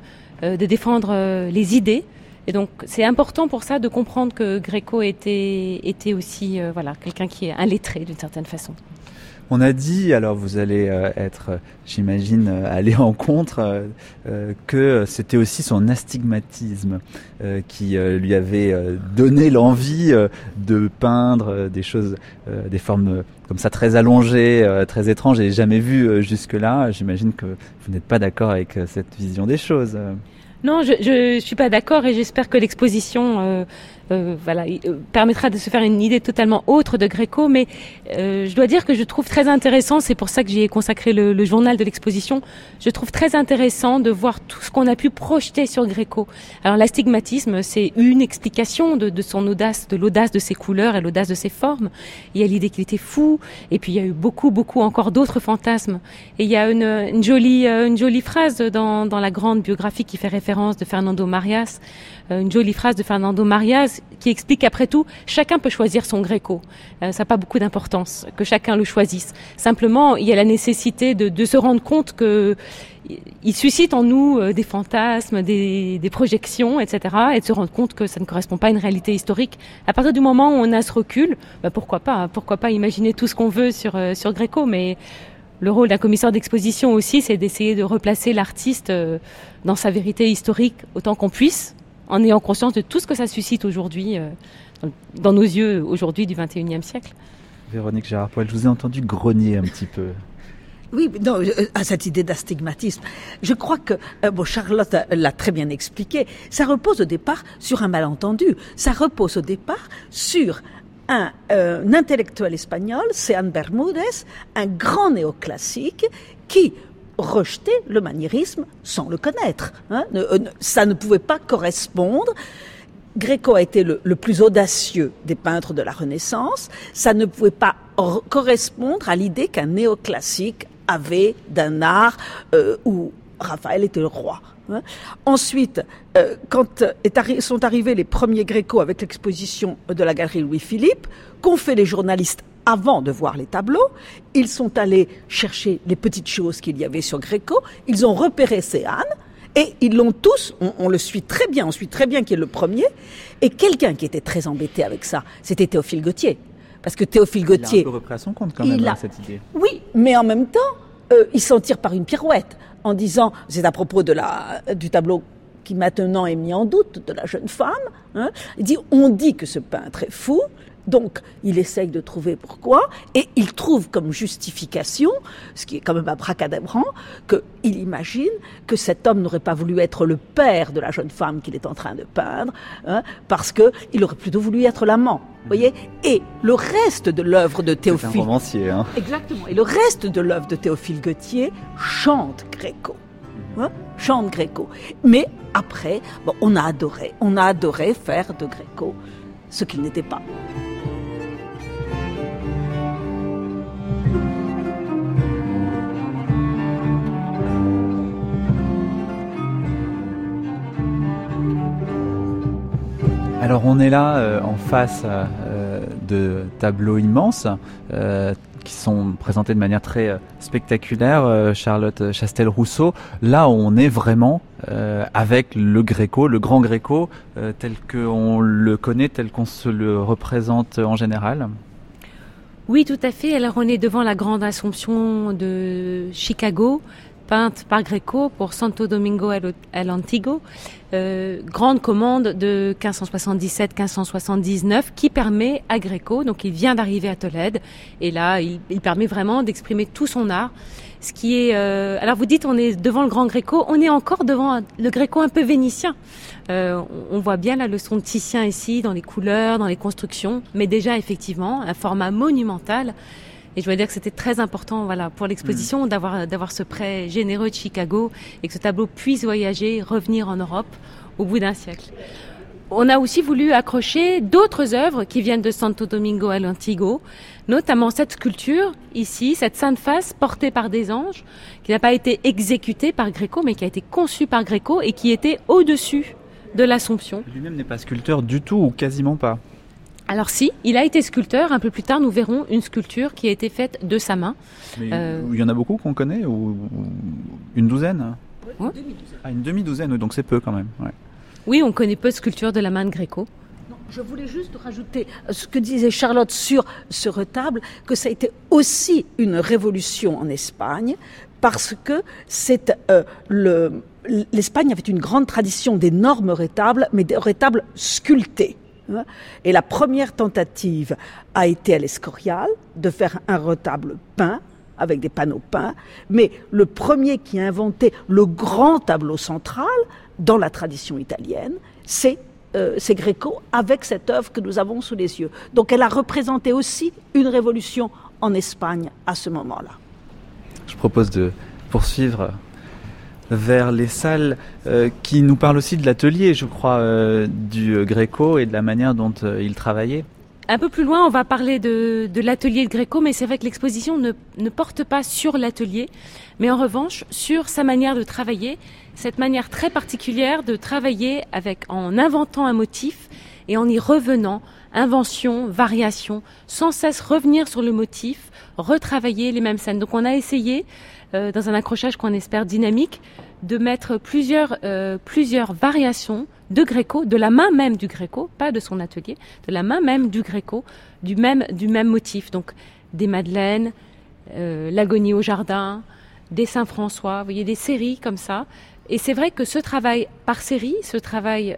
les idées. Et donc, c'est important pour ça de comprendre que Gréco était aussi, quelqu'un qui est un lettré d'une certaine façon. On a dit, alors vous allez j'imagine, aller en contre, que c'était aussi son astigmatisme qui lui avait donné l'envie de peindre des choses, des formes comme ça très allongées, très étranges et jamais vues jusque-là. J'imagine que vous n'êtes pas d'accord avec cette vision des choses. Non, je suis pas d'accord et j'espère que l'exposition permettra de se faire une idée totalement autre de Gréco, mais je dois dire que je trouve très intéressant, c'est pour ça que j'y ai consacré le journal de l'exposition, je trouve très intéressant de voir tout ce qu'on a pu projeter sur Gréco. Alors l'astigmatisme, c'est une explication de son audace, de l'audace de ses couleurs et l'audace de ses formes. Il y a l'idée qu'il était fou, et puis il y a eu beaucoup encore d'autres fantasmes. Et il y a une jolie phrase dans la grande biographie qui fait référence de Fernando Marias, une jolie phrase de Fernando Marias qui explique qu'après tout, chacun peut choisir son Gréco. Ça n'a pas beaucoup d'importance que chacun le choisisse. Simplement, il y a la nécessité de se rendre compte que il suscite en nous des fantasmes, des projections, etc. et de se rendre compte que ça ne correspond pas à une réalité historique. À partir du moment où on a ce recul, pourquoi pas imaginer tout ce qu'on veut sur Gréco, mais le rôle d'un commissaire d'exposition aussi, c'est d'essayer de replacer l'artiste dans sa vérité historique autant qu'on puisse, en ayant conscience de tout ce que ça suscite aujourd'hui, dans nos yeux aujourd'hui du XXIe siècle. Véronique Gérard-Poel, je vous ai entendu grogner un petit peu. Oui, non, à cette idée d'astigmatisme. Je crois que, Charlotte l'a très bien expliqué, ça repose au départ sur un malentendu. Ça repose au départ sur un intellectuel espagnol, Sean Bermúdez, un grand néoclassique qui rejetait le maniérisme sans le connaître. Ça ne pouvait pas correspondre. Gréco a été le plus audacieux des peintres de la Renaissance. Ça ne pouvait pas correspondre à l'idée qu'un néoclassique avait d'un art où Raphaël était le roi. Ensuite, quand sont arrivés les premiers Gréco avec l'exposition de la galerie Louis-Philippe, qu'ont fait les journalistes avant de voir les tableaux, ils sont allés chercher les petites choses qu'il y avait sur Gréco, ils ont repéré Céane, et ils l'ont tous, on le suit très bien, qui est le premier, et quelqu'un qui était très embêté avec ça, c'était Théophile Gautier. Parce que Théophile Gautier... Il a un peu repris à son compte quand même, cette idée. Oui, mais en même temps, il s'en tire par une pirouette, en disant, c'est à propos du tableau qui maintenant est mis en doute, de la jeune femme, il dit, on dit que ce peintre est fou, donc il essaye de trouver pourquoi, et il trouve comme justification, ce qui est quand même abracadabrant, qu'il imagine que cet homme n'aurait pas voulu être le père de la jeune femme qu'il est en train de peindre, parce qu'il aurait plutôt voulu être l'amant. Vous voyez ? Et le reste de l'œuvre de Théophile... C'est un romancier, hein. Exactement. Et le reste de l'œuvre de Théophile Gautier chante Gréco. Chante Gréco. Mais après, on a adoré faire de Gréco ce qu'il n'était pas. Alors on est là en face de tableaux immenses qui sont présentés de manière très spectaculaire. Charlotte Chastel-Rousseau, là on est vraiment avec le Gréco, le grand Gréco, tel qu'on le connaît, tel qu'on se le représente en général. Oui, tout à fait. Alors on est devant la grande Assomption de Chicago, peinte par Gréco pour Santo Domingo el Antiguo, grande commande de 1577-1579 qui permet à Gréco, donc il vient d'arriver à Tolède, et là il permet vraiment d'exprimer tout son art. Ce qui est, alors vous dites on est devant le grand Gréco, on est encore devant le Gréco un peu vénitien. On voit bien la leçon de Titien ici dans les couleurs, dans les constructions, mais déjà effectivement un format monumental. Et je voulais dire que c'était très important, pour l'exposition, d'avoir ce prêt généreux de Chicago et que ce tableau puisse voyager, revenir en Europe. au bout d'un siècle. On a aussi voulu accrocher d'autres œuvres qui viennent de Santo Domingo el Antiguo, notamment cette sculpture ici, cette Sainte Face portée par des anges, qui n'a pas été exécutée par Gréco, mais qui a été conçue par Gréco et qui était au-dessus de l'Assomption. Lui-même n'est pas sculpteur du tout ou quasiment pas. Alors si, il a été sculpteur. Un peu plus tard, nous verrons une sculpture qui a été faite de sa main. Mais il y en a beaucoup qu'on connaît ou une douzaine? Ouais. Une demi-douzaine, donc c'est peu quand même. Ouais. Oui, on connaît peu de sculptures de la main de Gréco. Non, je voulais juste rajouter ce que disait Charlotte sur ce retable, que ça a été aussi une révolution en Espagne, parce que l'Espagne avait une grande tradition d'énormes retables, mais des retables sculptés. Et la première tentative a été à l'Escorial de faire un retable peint, avec des panneaux peints, mais le premier qui a inventé le grand tableau central dans la tradition italienne, c'est Gréco, avec cette œuvre que nous avons sous les yeux. Donc elle a représenté aussi une révolution en Espagne à ce moment-là. Je propose de poursuivre vers les salles qui nous parlent aussi de l'atelier, je crois, du Gréco et de la manière dont il travaillait. Un peu plus loin, on va parler de l'atelier de Gréco, mais c'est vrai que l'exposition ne porte pas sur l'atelier, mais en revanche sur sa manière de travailler, cette manière très particulière de travailler en inventant un motif et en y revenant, invention, variation, sans cesse revenir sur le motif, retravailler les mêmes scènes. Donc on a essayé, dans un accrochage qu'on espère dynamique, de mettre plusieurs variations de Gréco, de la main même du Gréco, pas de son atelier, de la main même du Gréco, du même motif. Donc des madeleines, l'agonie au jardin, des Saint-François, vous voyez, des séries comme ça. Et c'est vrai que ce travail par série, ce travail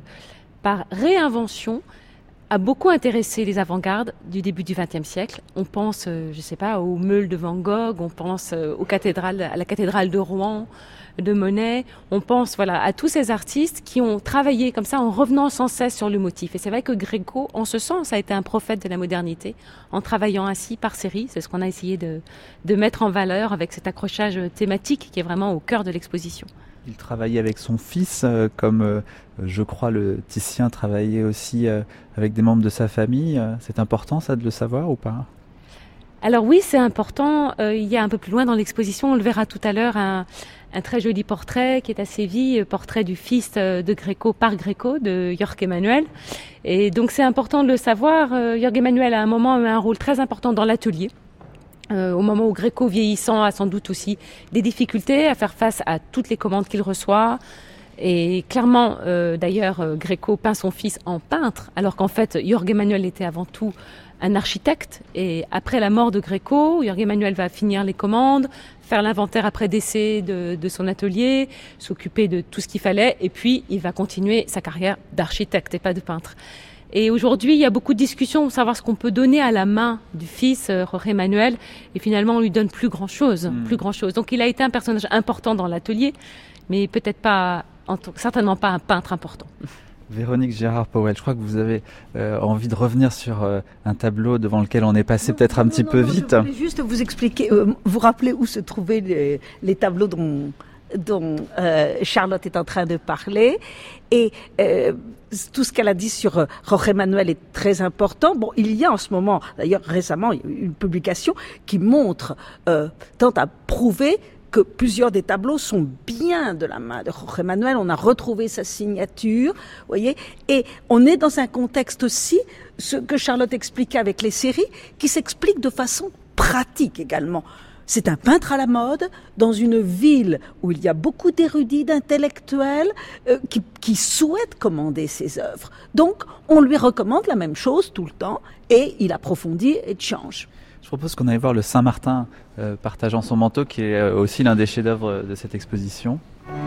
par réinvention, a beaucoup intéressé les avant-gardes du début du XXe siècle. On pense, je sais pas, aux meules de Van Gogh, on pense à la cathédrale de Rouen, de Monet. On pense à tous ces artistes qui ont travaillé comme ça en revenant sans cesse sur le motif. Et c'est vrai que Gréco, en ce sens, a été un prophète de la modernité en travaillant ainsi par série. C'est ce qu'on a essayé de mettre en valeur avec cet accrochage thématique qui est vraiment au cœur de l'exposition. Il travaillait avec son fils, comme je crois le Titien travaillait aussi avec des membres de sa famille. C'est important ça de le savoir ou pas ? Alors oui, c'est important. Il y a un peu plus loin dans l'exposition, on le verra tout à l'heure, un très joli portrait qui est à Séville, portrait du fils de Gréco par Gréco, de Jorge Emanuel. Et donc c'est important de le savoir. Jorge Emanuel a à un moment eu un rôle très important dans l'atelier. Au moment où Gréco, vieillissant, a sans doute aussi des difficultés à faire face à toutes les commandes qu'il reçoit. Et clairement, d'ailleurs, Gréco peint son fils en peintre, alors qu'en fait, Jorge Emanuel était avant tout un architecte. Et après la mort de Gréco, Jorge Emanuel va finir les commandes, faire l'inventaire après décès de son atelier, s'occuper de tout ce qu'il fallait, et puis il va continuer sa carrière d'architecte et pas de peintre. Et aujourd'hui, il y a beaucoup de discussions pour savoir ce qu'on peut donner à la main du fils, Jorge Emanuel, et finalement, on lui donne plus grand chose. Donc il a été un personnage important dans l'atelier, mais peut-être pas, certainement pas un peintre important. Véronique Gérard-Powell, je crois que vous avez envie de revenir sur un tableau devant lequel on est passé peut-être un petit peu vite. Je voulais juste vous expliquer, vous rappeler où se trouvaient les tableaux dont Charlotte est en train de parler. Et tout ce qu'elle a dit sur Jorge Emanuel est très important. Bon, il y a en ce moment, d'ailleurs récemment, une publication qui tente à prouver que plusieurs des tableaux sont bien de la main de Jorge Emanuel. On a retrouvé sa signature, voyez. Et on est dans un contexte aussi, ce que Charlotte expliquait avec les séries, qui s'explique de façon pratique également. C'est un peintre à la mode dans une ville où il y a beaucoup d'érudits, d'intellectuels qui souhaitent commander ses œuvres. Donc, on lui recommande la même chose tout le temps et il approfondit et change. Je propose qu'on aille voir le Saint-Martin partageant son manteau, qui est aussi l'un des chefs-d'œuvre de cette exposition.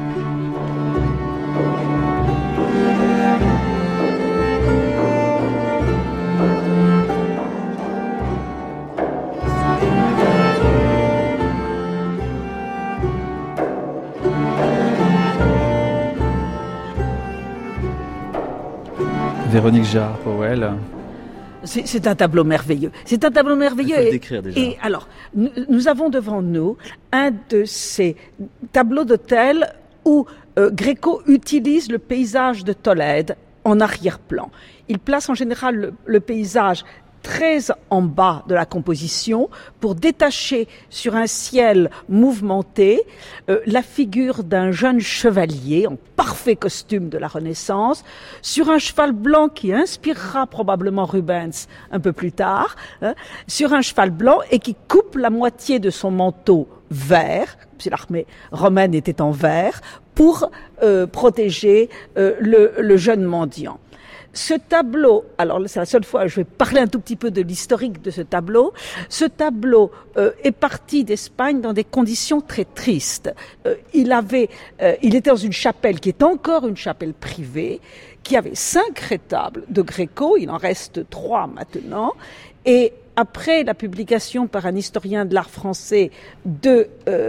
Véronique Gérard-Powell. C'est un tableau merveilleux. C'est un tableau merveilleux. Il faut le décrire déjà. Et alors, nous avons devant nous un de ces tableaux d'hôtel où Gréco utilise le paysage de Tolède en arrière-plan. Il place en général le paysage très en bas de la composition pour détacher sur un ciel mouvementé la figure d'un jeune chevalier en parfait costume de la Renaissance sur un cheval blanc qui inspirera probablement Rubens un peu plus tard, sur un cheval blanc et qui coupe la moitié de son manteau vert, si l'armée romaine était en vert, pour protéger le jeune mendiant. Ce tableau, alors c'est la seule fois que je vais parler un tout petit peu de l'historique de ce tableau. Ce tableau est parti d'Espagne dans des conditions très tristes. Il était dans une chapelle qui est encore une chapelle privée, qui avait 5 rétables de Gréco, il en reste 3 maintenant, et après la publication par un historien de l'art français de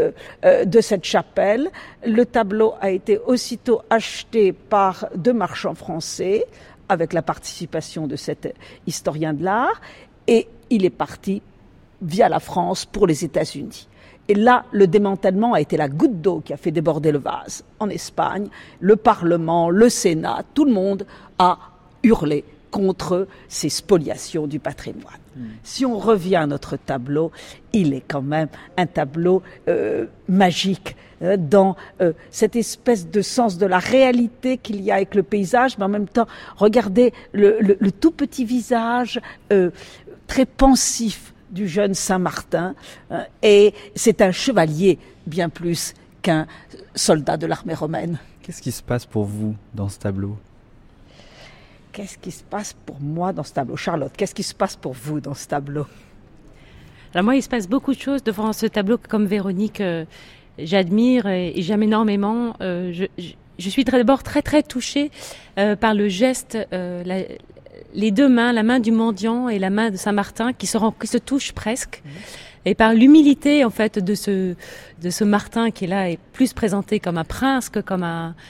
cette chapelle, le tableau a été aussitôt acheté par 2 marchands français, avec la participation de cet historien de l'art, et il est parti via la France pour les États-Unis. Et là, le démantèlement a été la goutte d'eau qui a fait déborder le vase. En Espagne, le Parlement, le Sénat, tout le monde a hurlé contre ces spoliations du patrimoine. Si on revient à notre tableau, il est quand même un tableau magique dans cette espèce de sens de la réalité qu'il y a avec le paysage, mais en même temps, regardez le tout petit visage très pensif du jeune Saint-Martin, et c'est un chevalier bien plus qu'un soldat de l'armée romaine. Qu'est-ce qui se passe pour vous dans ce tableau ? Qu'est-ce qui se passe pour moi dans ce tableau ? Charlotte, qu'est-ce qui se passe pour vous dans ce tableau ? Alors moi, il se passe beaucoup de choses devant ce tableau comme Véronique. J'admire et j'aime énormément. Je suis d'abord très très touchée par le geste, les 2 mains, la main du mendiant et la main de Saint-Martin qui se touchent presque. Et par l'humilité en fait de ce Martin qui est là est plus présenté comme un prince que comme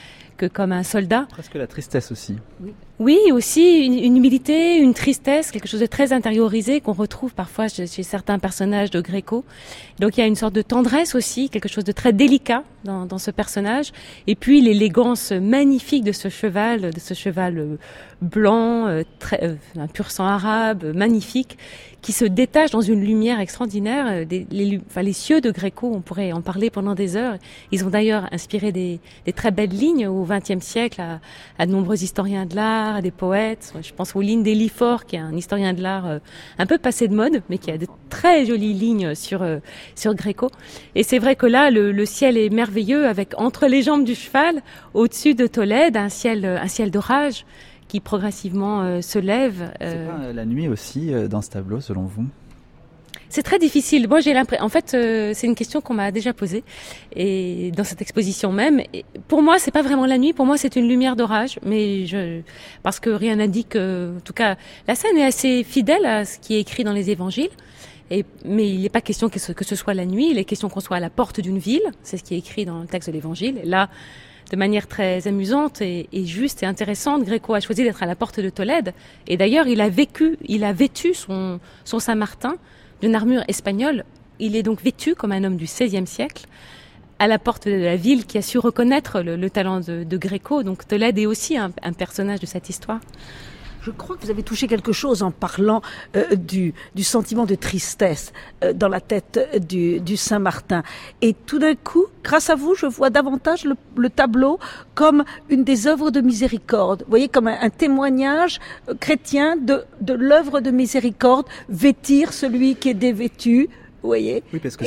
un soldat. Presque la tristesse aussi. Oui, aussi une humilité, une tristesse, quelque chose de très intériorisé qu'on retrouve parfois chez certains personnages de Gréco. Donc il y a une sorte de tendresse aussi, quelque chose de très délicat dans ce personnage. Et puis l'élégance magnifique de ce cheval blanc, un pur sang arabe, magnifique, qui se détache dans une lumière extraordinaire. Les cieux de Gréco, on pourrait en parler pendant des heures. Ils ont d'ailleurs inspiré des très belles lignes au XXe siècle à de nombreux historiens de l'art, à des poètes. Je pense aux lignes d'Eliphore, qui est un historien de l'art un peu passé de mode, mais qui a de très jolies lignes sur Gréco. Et c'est vrai que là, le ciel est merveilleux, avec entre les jambes du cheval, au-dessus de Tolède, un ciel d'orage qui progressivement se lève. C'est pas la nuit aussi dans ce tableau, selon vous ? C'est très difficile. Moi, j'ai l'impression. En fait, c'est une question qu'on m'a déjà posée, et dans cette exposition même. Et pour moi, c'est pas vraiment la nuit. Pour moi, c'est une lumière d'orage. Mais parce que rien n'indique. En tout cas, la scène est assez fidèle à ce qui est écrit dans les Évangiles. Mais il n'est pas question que ce soit la nuit. Il est question qu'on soit à la porte d'une ville. C'est ce qui est écrit dans le texte de l'Évangile. Et là, de manière très amusante et juste et intéressante, Gréco a choisi d'être à la porte de Tolède. Et d'ailleurs, il a vêtu son Saint-Martin d'une armure espagnole. Il est donc vêtu comme un homme du XVIe siècle, à la porte de la ville qui a su reconnaître le talent de Gréco. Donc Tolède est aussi un personnage de cette histoire. Je crois que vous avez touché quelque chose en parlant du sentiment de tristesse dans la tête du Saint-Martin. Et tout d'un coup, grâce à vous, je vois davantage le tableau comme une des œuvres de miséricorde. Vous voyez, comme un témoignage chrétien de l'œuvre de miséricorde, vêtir celui qui est dévêtu. Vous voyez ? Oui, parce que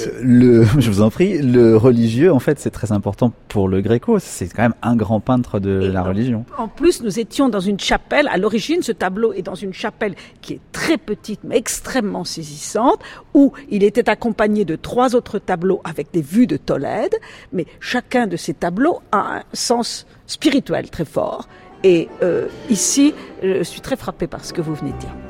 je vous en prie, le religieux, en fait, c'est très important pour le Gréco. C'est quand même un grand peintre de la religion. En plus, nous étions dans une chapelle. À l'origine, ce tableau est dans une chapelle qui est très petite, mais extrêmement saisissante, où il était accompagné de 3 autres tableaux avec des vues de Tolède. Mais chacun de ces tableaux a un sens spirituel très fort. Et ici, je suis très frappée par ce que vous venez de dire.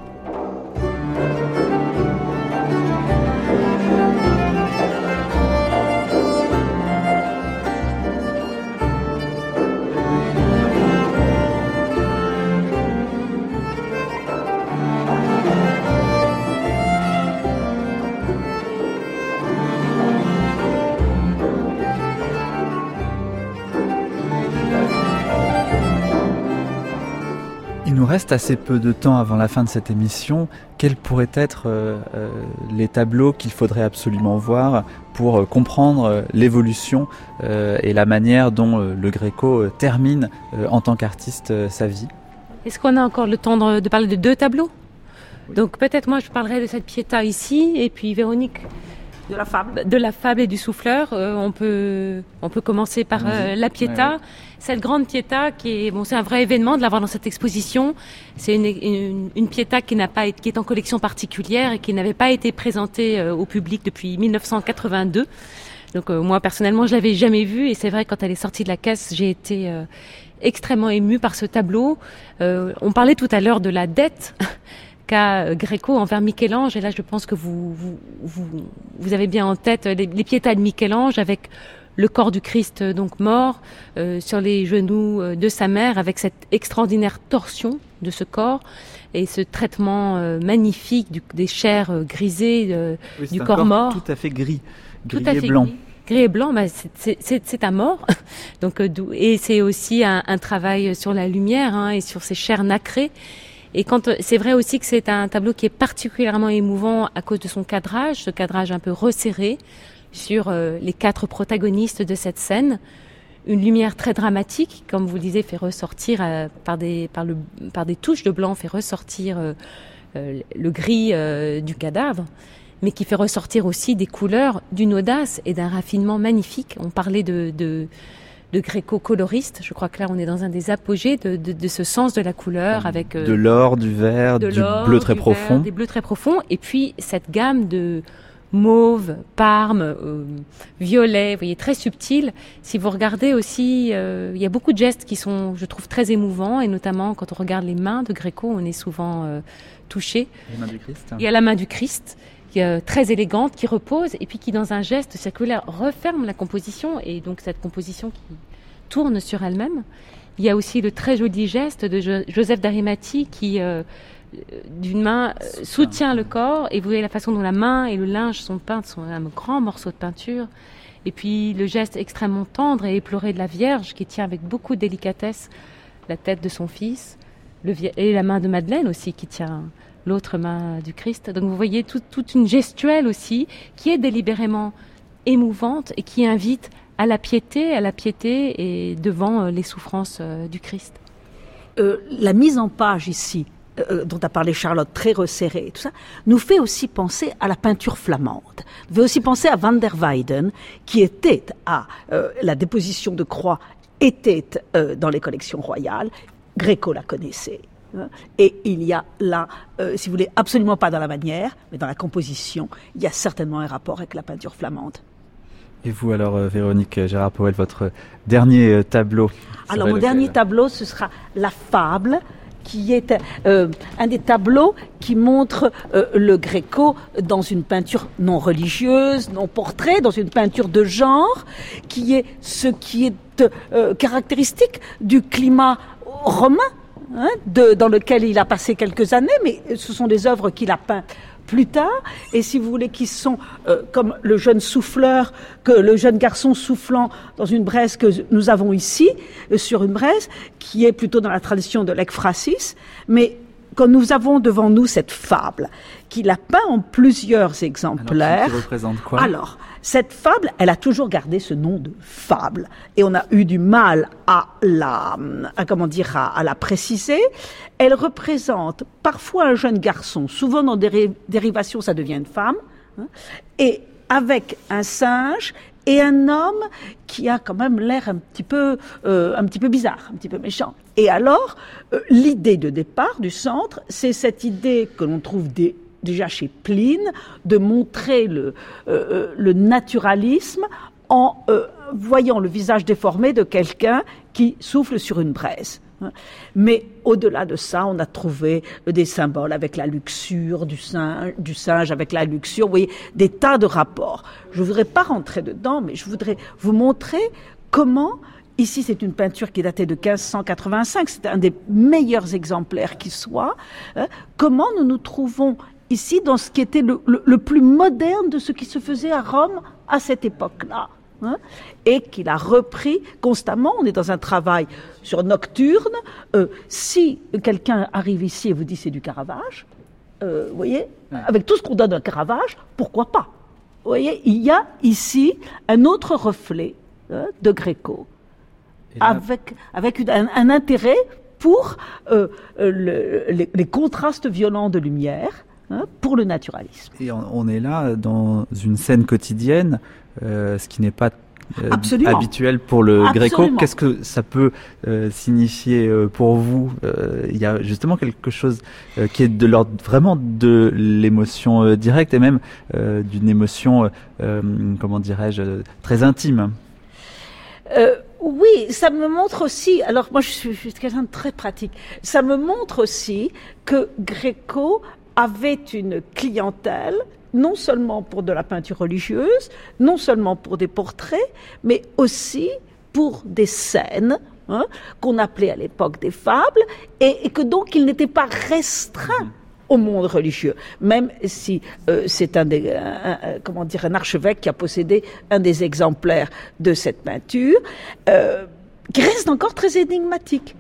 Il nous reste assez peu de temps avant la fin de cette émission. Quels pourraient être les tableaux qu'il faudrait absolument voir pour comprendre l'évolution et la manière dont le Gréco termine en tant qu'artiste sa vie? Est-ce qu'on a encore le temps de parler de 2 tableaux? Oui. Donc peut-être moi je parlerai de cette Pietà ici, et puis Véronique de la fable. De la fable et du souffleur. On peut commencer par la Pietà. Oui. Cette grande Pietà c'est un vrai événement de l'avoir dans cette exposition. C'est une Pietà qui est en collection particulière et qui n'avait pas été présentée au public depuis 1982. Donc moi personnellement je l'avais jamais vue, et c'est vrai, quand elle est sortie de la caisse, j'ai été extrêmement émue par ce tableau. On parlait tout à l'heure de la dette qu'a Gréco envers Michel-Ange, et là je pense que vous avez bien en tête les Pietà de Michel-Ange, avec le corps du Christ donc mort sur les genoux de sa mère, avec cette extraordinaire torsion de ce corps et ce traitement magnifique des chairs grisées du corps mort. Tout à fait gris et blanc. Gris et blanc, c'est un mort. Donc, et c'est aussi un travail sur la lumière et sur ces chairs nacrées. Et c'est vrai aussi que c'est un tableau qui est particulièrement émouvant à cause de son cadrage, ce cadrage un peu resserré sur les 4 protagonistes de cette scène. Une lumière très dramatique, comme vous le disiez, fait ressortir par des touches de blanc, fait ressortir le gris du cadavre, mais qui fait ressortir aussi des couleurs d'une audace et d'un raffinement magnifique. On parlait de Gréco coloriste. Je crois que là, on est dans un des apogées de ce sens de la couleur, avec de l'or, du vert, du bleu très profond. Des bleus très profonds, et puis cette gamme de mauve, parme, violet, vous voyez, très subtil. Si vous regardez aussi, il y a beaucoup de gestes qui sont, je trouve, très émouvants, et notamment quand on regarde les mains de Gréco, on est souvent touché. Les mains du Christ. Il y a la main du Christ, qui est très élégante, qui repose, et puis qui, dans un geste circulaire, referme la composition, et donc cette composition qui tourne sur elle-même. Il y a aussi le très joli geste de Joseph d'Arimathie qui, d'une main, soutient le corps, et vous voyez la façon dont la main et le linge sont peints, sont un grand morceau de peinture. Et puis le geste extrêmement tendre et éploré de la Vierge qui tient avec beaucoup de délicatesse la tête de son fils, et la main de Madeleine aussi qui tient l'autre main du Christ. Donc vous voyez toute une gestuelle aussi qui est délibérément émouvante et qui invite à la piété et devant les souffrances du Christ. La mise en page ici, dont a parlé Charlotte, très resserrée et tout ça, nous fait aussi penser à la peinture flamande. Nous fait aussi penser à Van der Weyden, qui était à la déposition de croix, était dans les collections royales. Gréco la connaissait. Et il y a là, si vous voulez, absolument pas dans la manière, mais dans la composition, il y a certainement un rapport avec la peinture flamande. Et vous alors, Véronique Gérard-Pauwels, votre dernier tableau? Alors mon dernier tableau, ce sera La Fable, qui est un des tableaux qui montre le Gréco dans une peinture non religieuse, non portrait, dans une peinture de genre, qui est ce qui est caractéristique du climat romain, dans lequel il a passé quelques années, mais ce sont des œuvres qu'il a peintes plus tard, et si vous voulez, qui sont comme le jeune souffleur, que le jeune garçon soufflant dans une braise que nous avons ici, sur une braise, qui est plutôt dans la tradition de l'Ekphrasis, mais quand nous avons devant nous cette fable, qu'il a peint en plusieurs exemplaires. Alors, qui représente quoi ? Alors, cette fable, elle a toujours gardé ce nom de fable, et on a eu du mal à la préciser. Elle représente parfois un jeune garçon, souvent dans des dérivations, ça devient une femme, et avec un singe et un homme qui a quand même l'air un petit peu bizarre, un petit peu méchant. Et alors, l'idée de départ du centre, c'est cette idée que l'on trouve déjà chez Pline, de montrer le naturalisme en voyant le visage déformé de quelqu'un qui souffle sur une braise. Mais au-delà de ça, on a trouvé des symboles avec la luxure du singe avec la luxure, vous voyez, des tas de rapports. Je ne voudrais pas rentrer dedans, mais je voudrais vous montrer comment, ici c'est une peinture qui datait de 1585, c'est un des meilleurs exemplaires qui soit, comment nous nous trouvons ici dans ce qui était le plus moderne de ce qui se faisait à Rome à cette époque-là. et qu'il a repris constamment. On est dans un travail sur nocturne. Si quelqu'un arrive ici et vous dit c'est du Caravage, vous voyez, avec tout ce qu'on donne à Caravage, pourquoi pas? Vous voyez, il y a ici un autre reflet de Gréco, avec un intérêt pour les contrastes violents de lumière, pour le naturalisme. Et on est là dans une scène quotidienne, ce qui n'est pas habituel pour le Gréco. Qu'est-ce que ça peut signifier pour vous? Il y a justement quelque chose qui est de l'ordre vraiment de l'émotion directe et même d'une émotion, comment dirais-je, très intime. Oui, ça me montre aussi, alors moi je suis quelqu'un de très pratique, ça me montre aussi que Gréco avait une clientèle, non seulement pour de la peinture religieuse, non seulement pour des portraits, mais aussi pour des scènes, qu'on appelait à l'époque des fables, et que donc il n'était pas restreint au monde religieux, même si c'est un archevêque qui a possédé un des exemplaires de cette peinture, qui reste encore très énigmatique,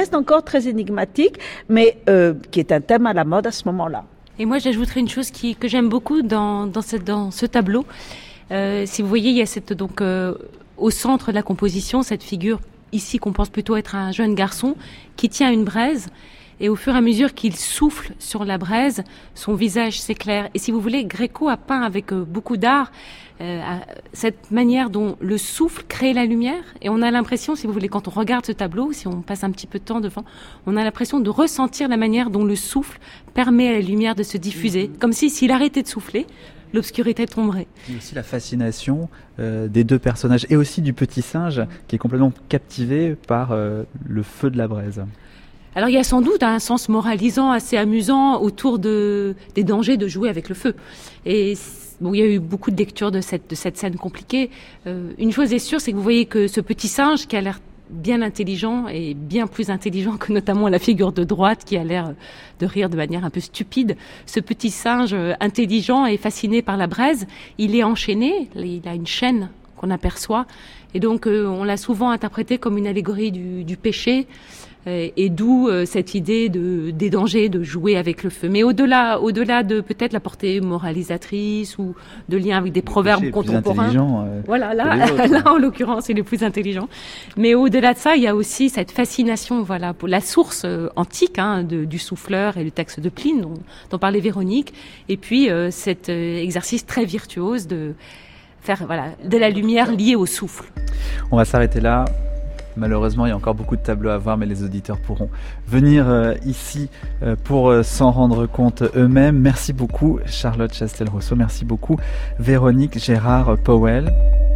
mais qui est un thème à la mode à ce moment-là. Et moi, j'ajouterais une chose que j'aime beaucoup dans ce tableau. Si vous voyez, il y a au centre de la composition, cette figure ici qu'on pense plutôt être un jeune garçon qui tient une braise. Et au fur et à mesure qu'il souffle sur la braise, son visage s'éclaire. Et si vous voulez, Gréco a peint avec beaucoup d'art cette manière dont le souffle crée la lumière. Et on a l'impression, si vous voulez, quand on regarde ce tableau, si on passe un petit peu de temps devant, on a l'impression de ressentir la manière dont le souffle permet à la lumière de se diffuser. Comme s'il arrêtait de souffler, l'obscurité tomberait. Il y a aussi la fascination des deux personnages et aussi du petit singe qui est complètement captivé par le feu de la braise. Alors il y a sans doute un sens moralisant assez amusant autour des dangers de jouer avec le feu. Et bon, il y a eu beaucoup de lectures de cette scène compliquée. Une chose est sûre, c'est que vous voyez que ce petit singe qui a l'air bien intelligent et bien plus intelligent que notamment la figure de droite qui a l'air de rire de manière un peu stupide. Ce petit singe intelligent et fasciné par la braise, il est enchaîné, il a une chaîne qu'on aperçoit. Et donc on l'a souvent interprété comme une allégorie du péché. Et d'où cette idée des dangers de jouer avec le feu. Mais au-delà de peut-être la portée moralisatrice ou de lien avec des proverbes contemporains. Voilà, là en l'occurrence, il est plus intelligent. Mais au-delà de ça, il y a aussi cette fascination, voilà, pour la source antique du souffleur et le texte de Pline dont parlait Véronique. Et puis cet exercice très virtuose de faire de la lumière liée au souffle. On va s'arrêter là. Malheureusement, il y a encore beaucoup de tableaux à voir, mais les auditeurs pourront venir ici pour s'en rendre compte eux-mêmes. Merci beaucoup Charlotte Chastel-Rousseau, merci beaucoup Véronique Gérard-Powell.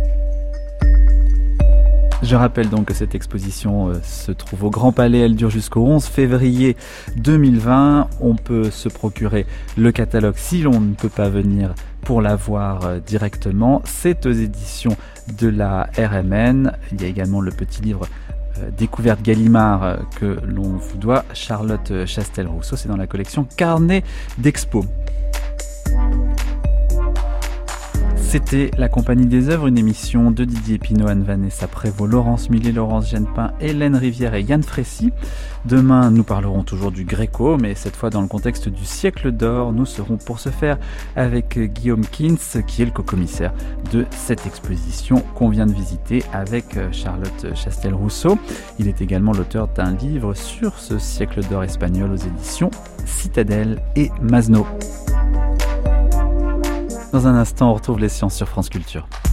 Je rappelle donc que cette exposition se trouve au Grand Palais, elle dure jusqu'au 11 février 2020. On peut se procurer le catalogue si l'on ne peut pas venir pour la voir directement. C'est aux éditions de la RMN. Il y a également le petit livre Découverte Gallimard que l'on vous doit, Charlotte Chastel-Rousseau. C'est dans la collection Carnet d'Expo. C'était La Compagnie des Œuvres, une émission de Didier Pinault, Anne-Vanessa Prévost, Laurence Millet, Laurence Genepin, Hélène Rivière et Yann Frécy. Demain, nous parlerons toujours du Gréco, mais cette fois dans le contexte du siècle d'or. Nous serons pour ce faire avec Guillaume Kintz, qui est le co-commissaire de cette exposition qu'on vient de visiter avec Charlotte Chastel-Rousseau. Il est également l'auteur d'un livre sur ce siècle d'or espagnol aux éditions Citadel et Masno. Dans un instant, on retrouve les sciences sur France Culture.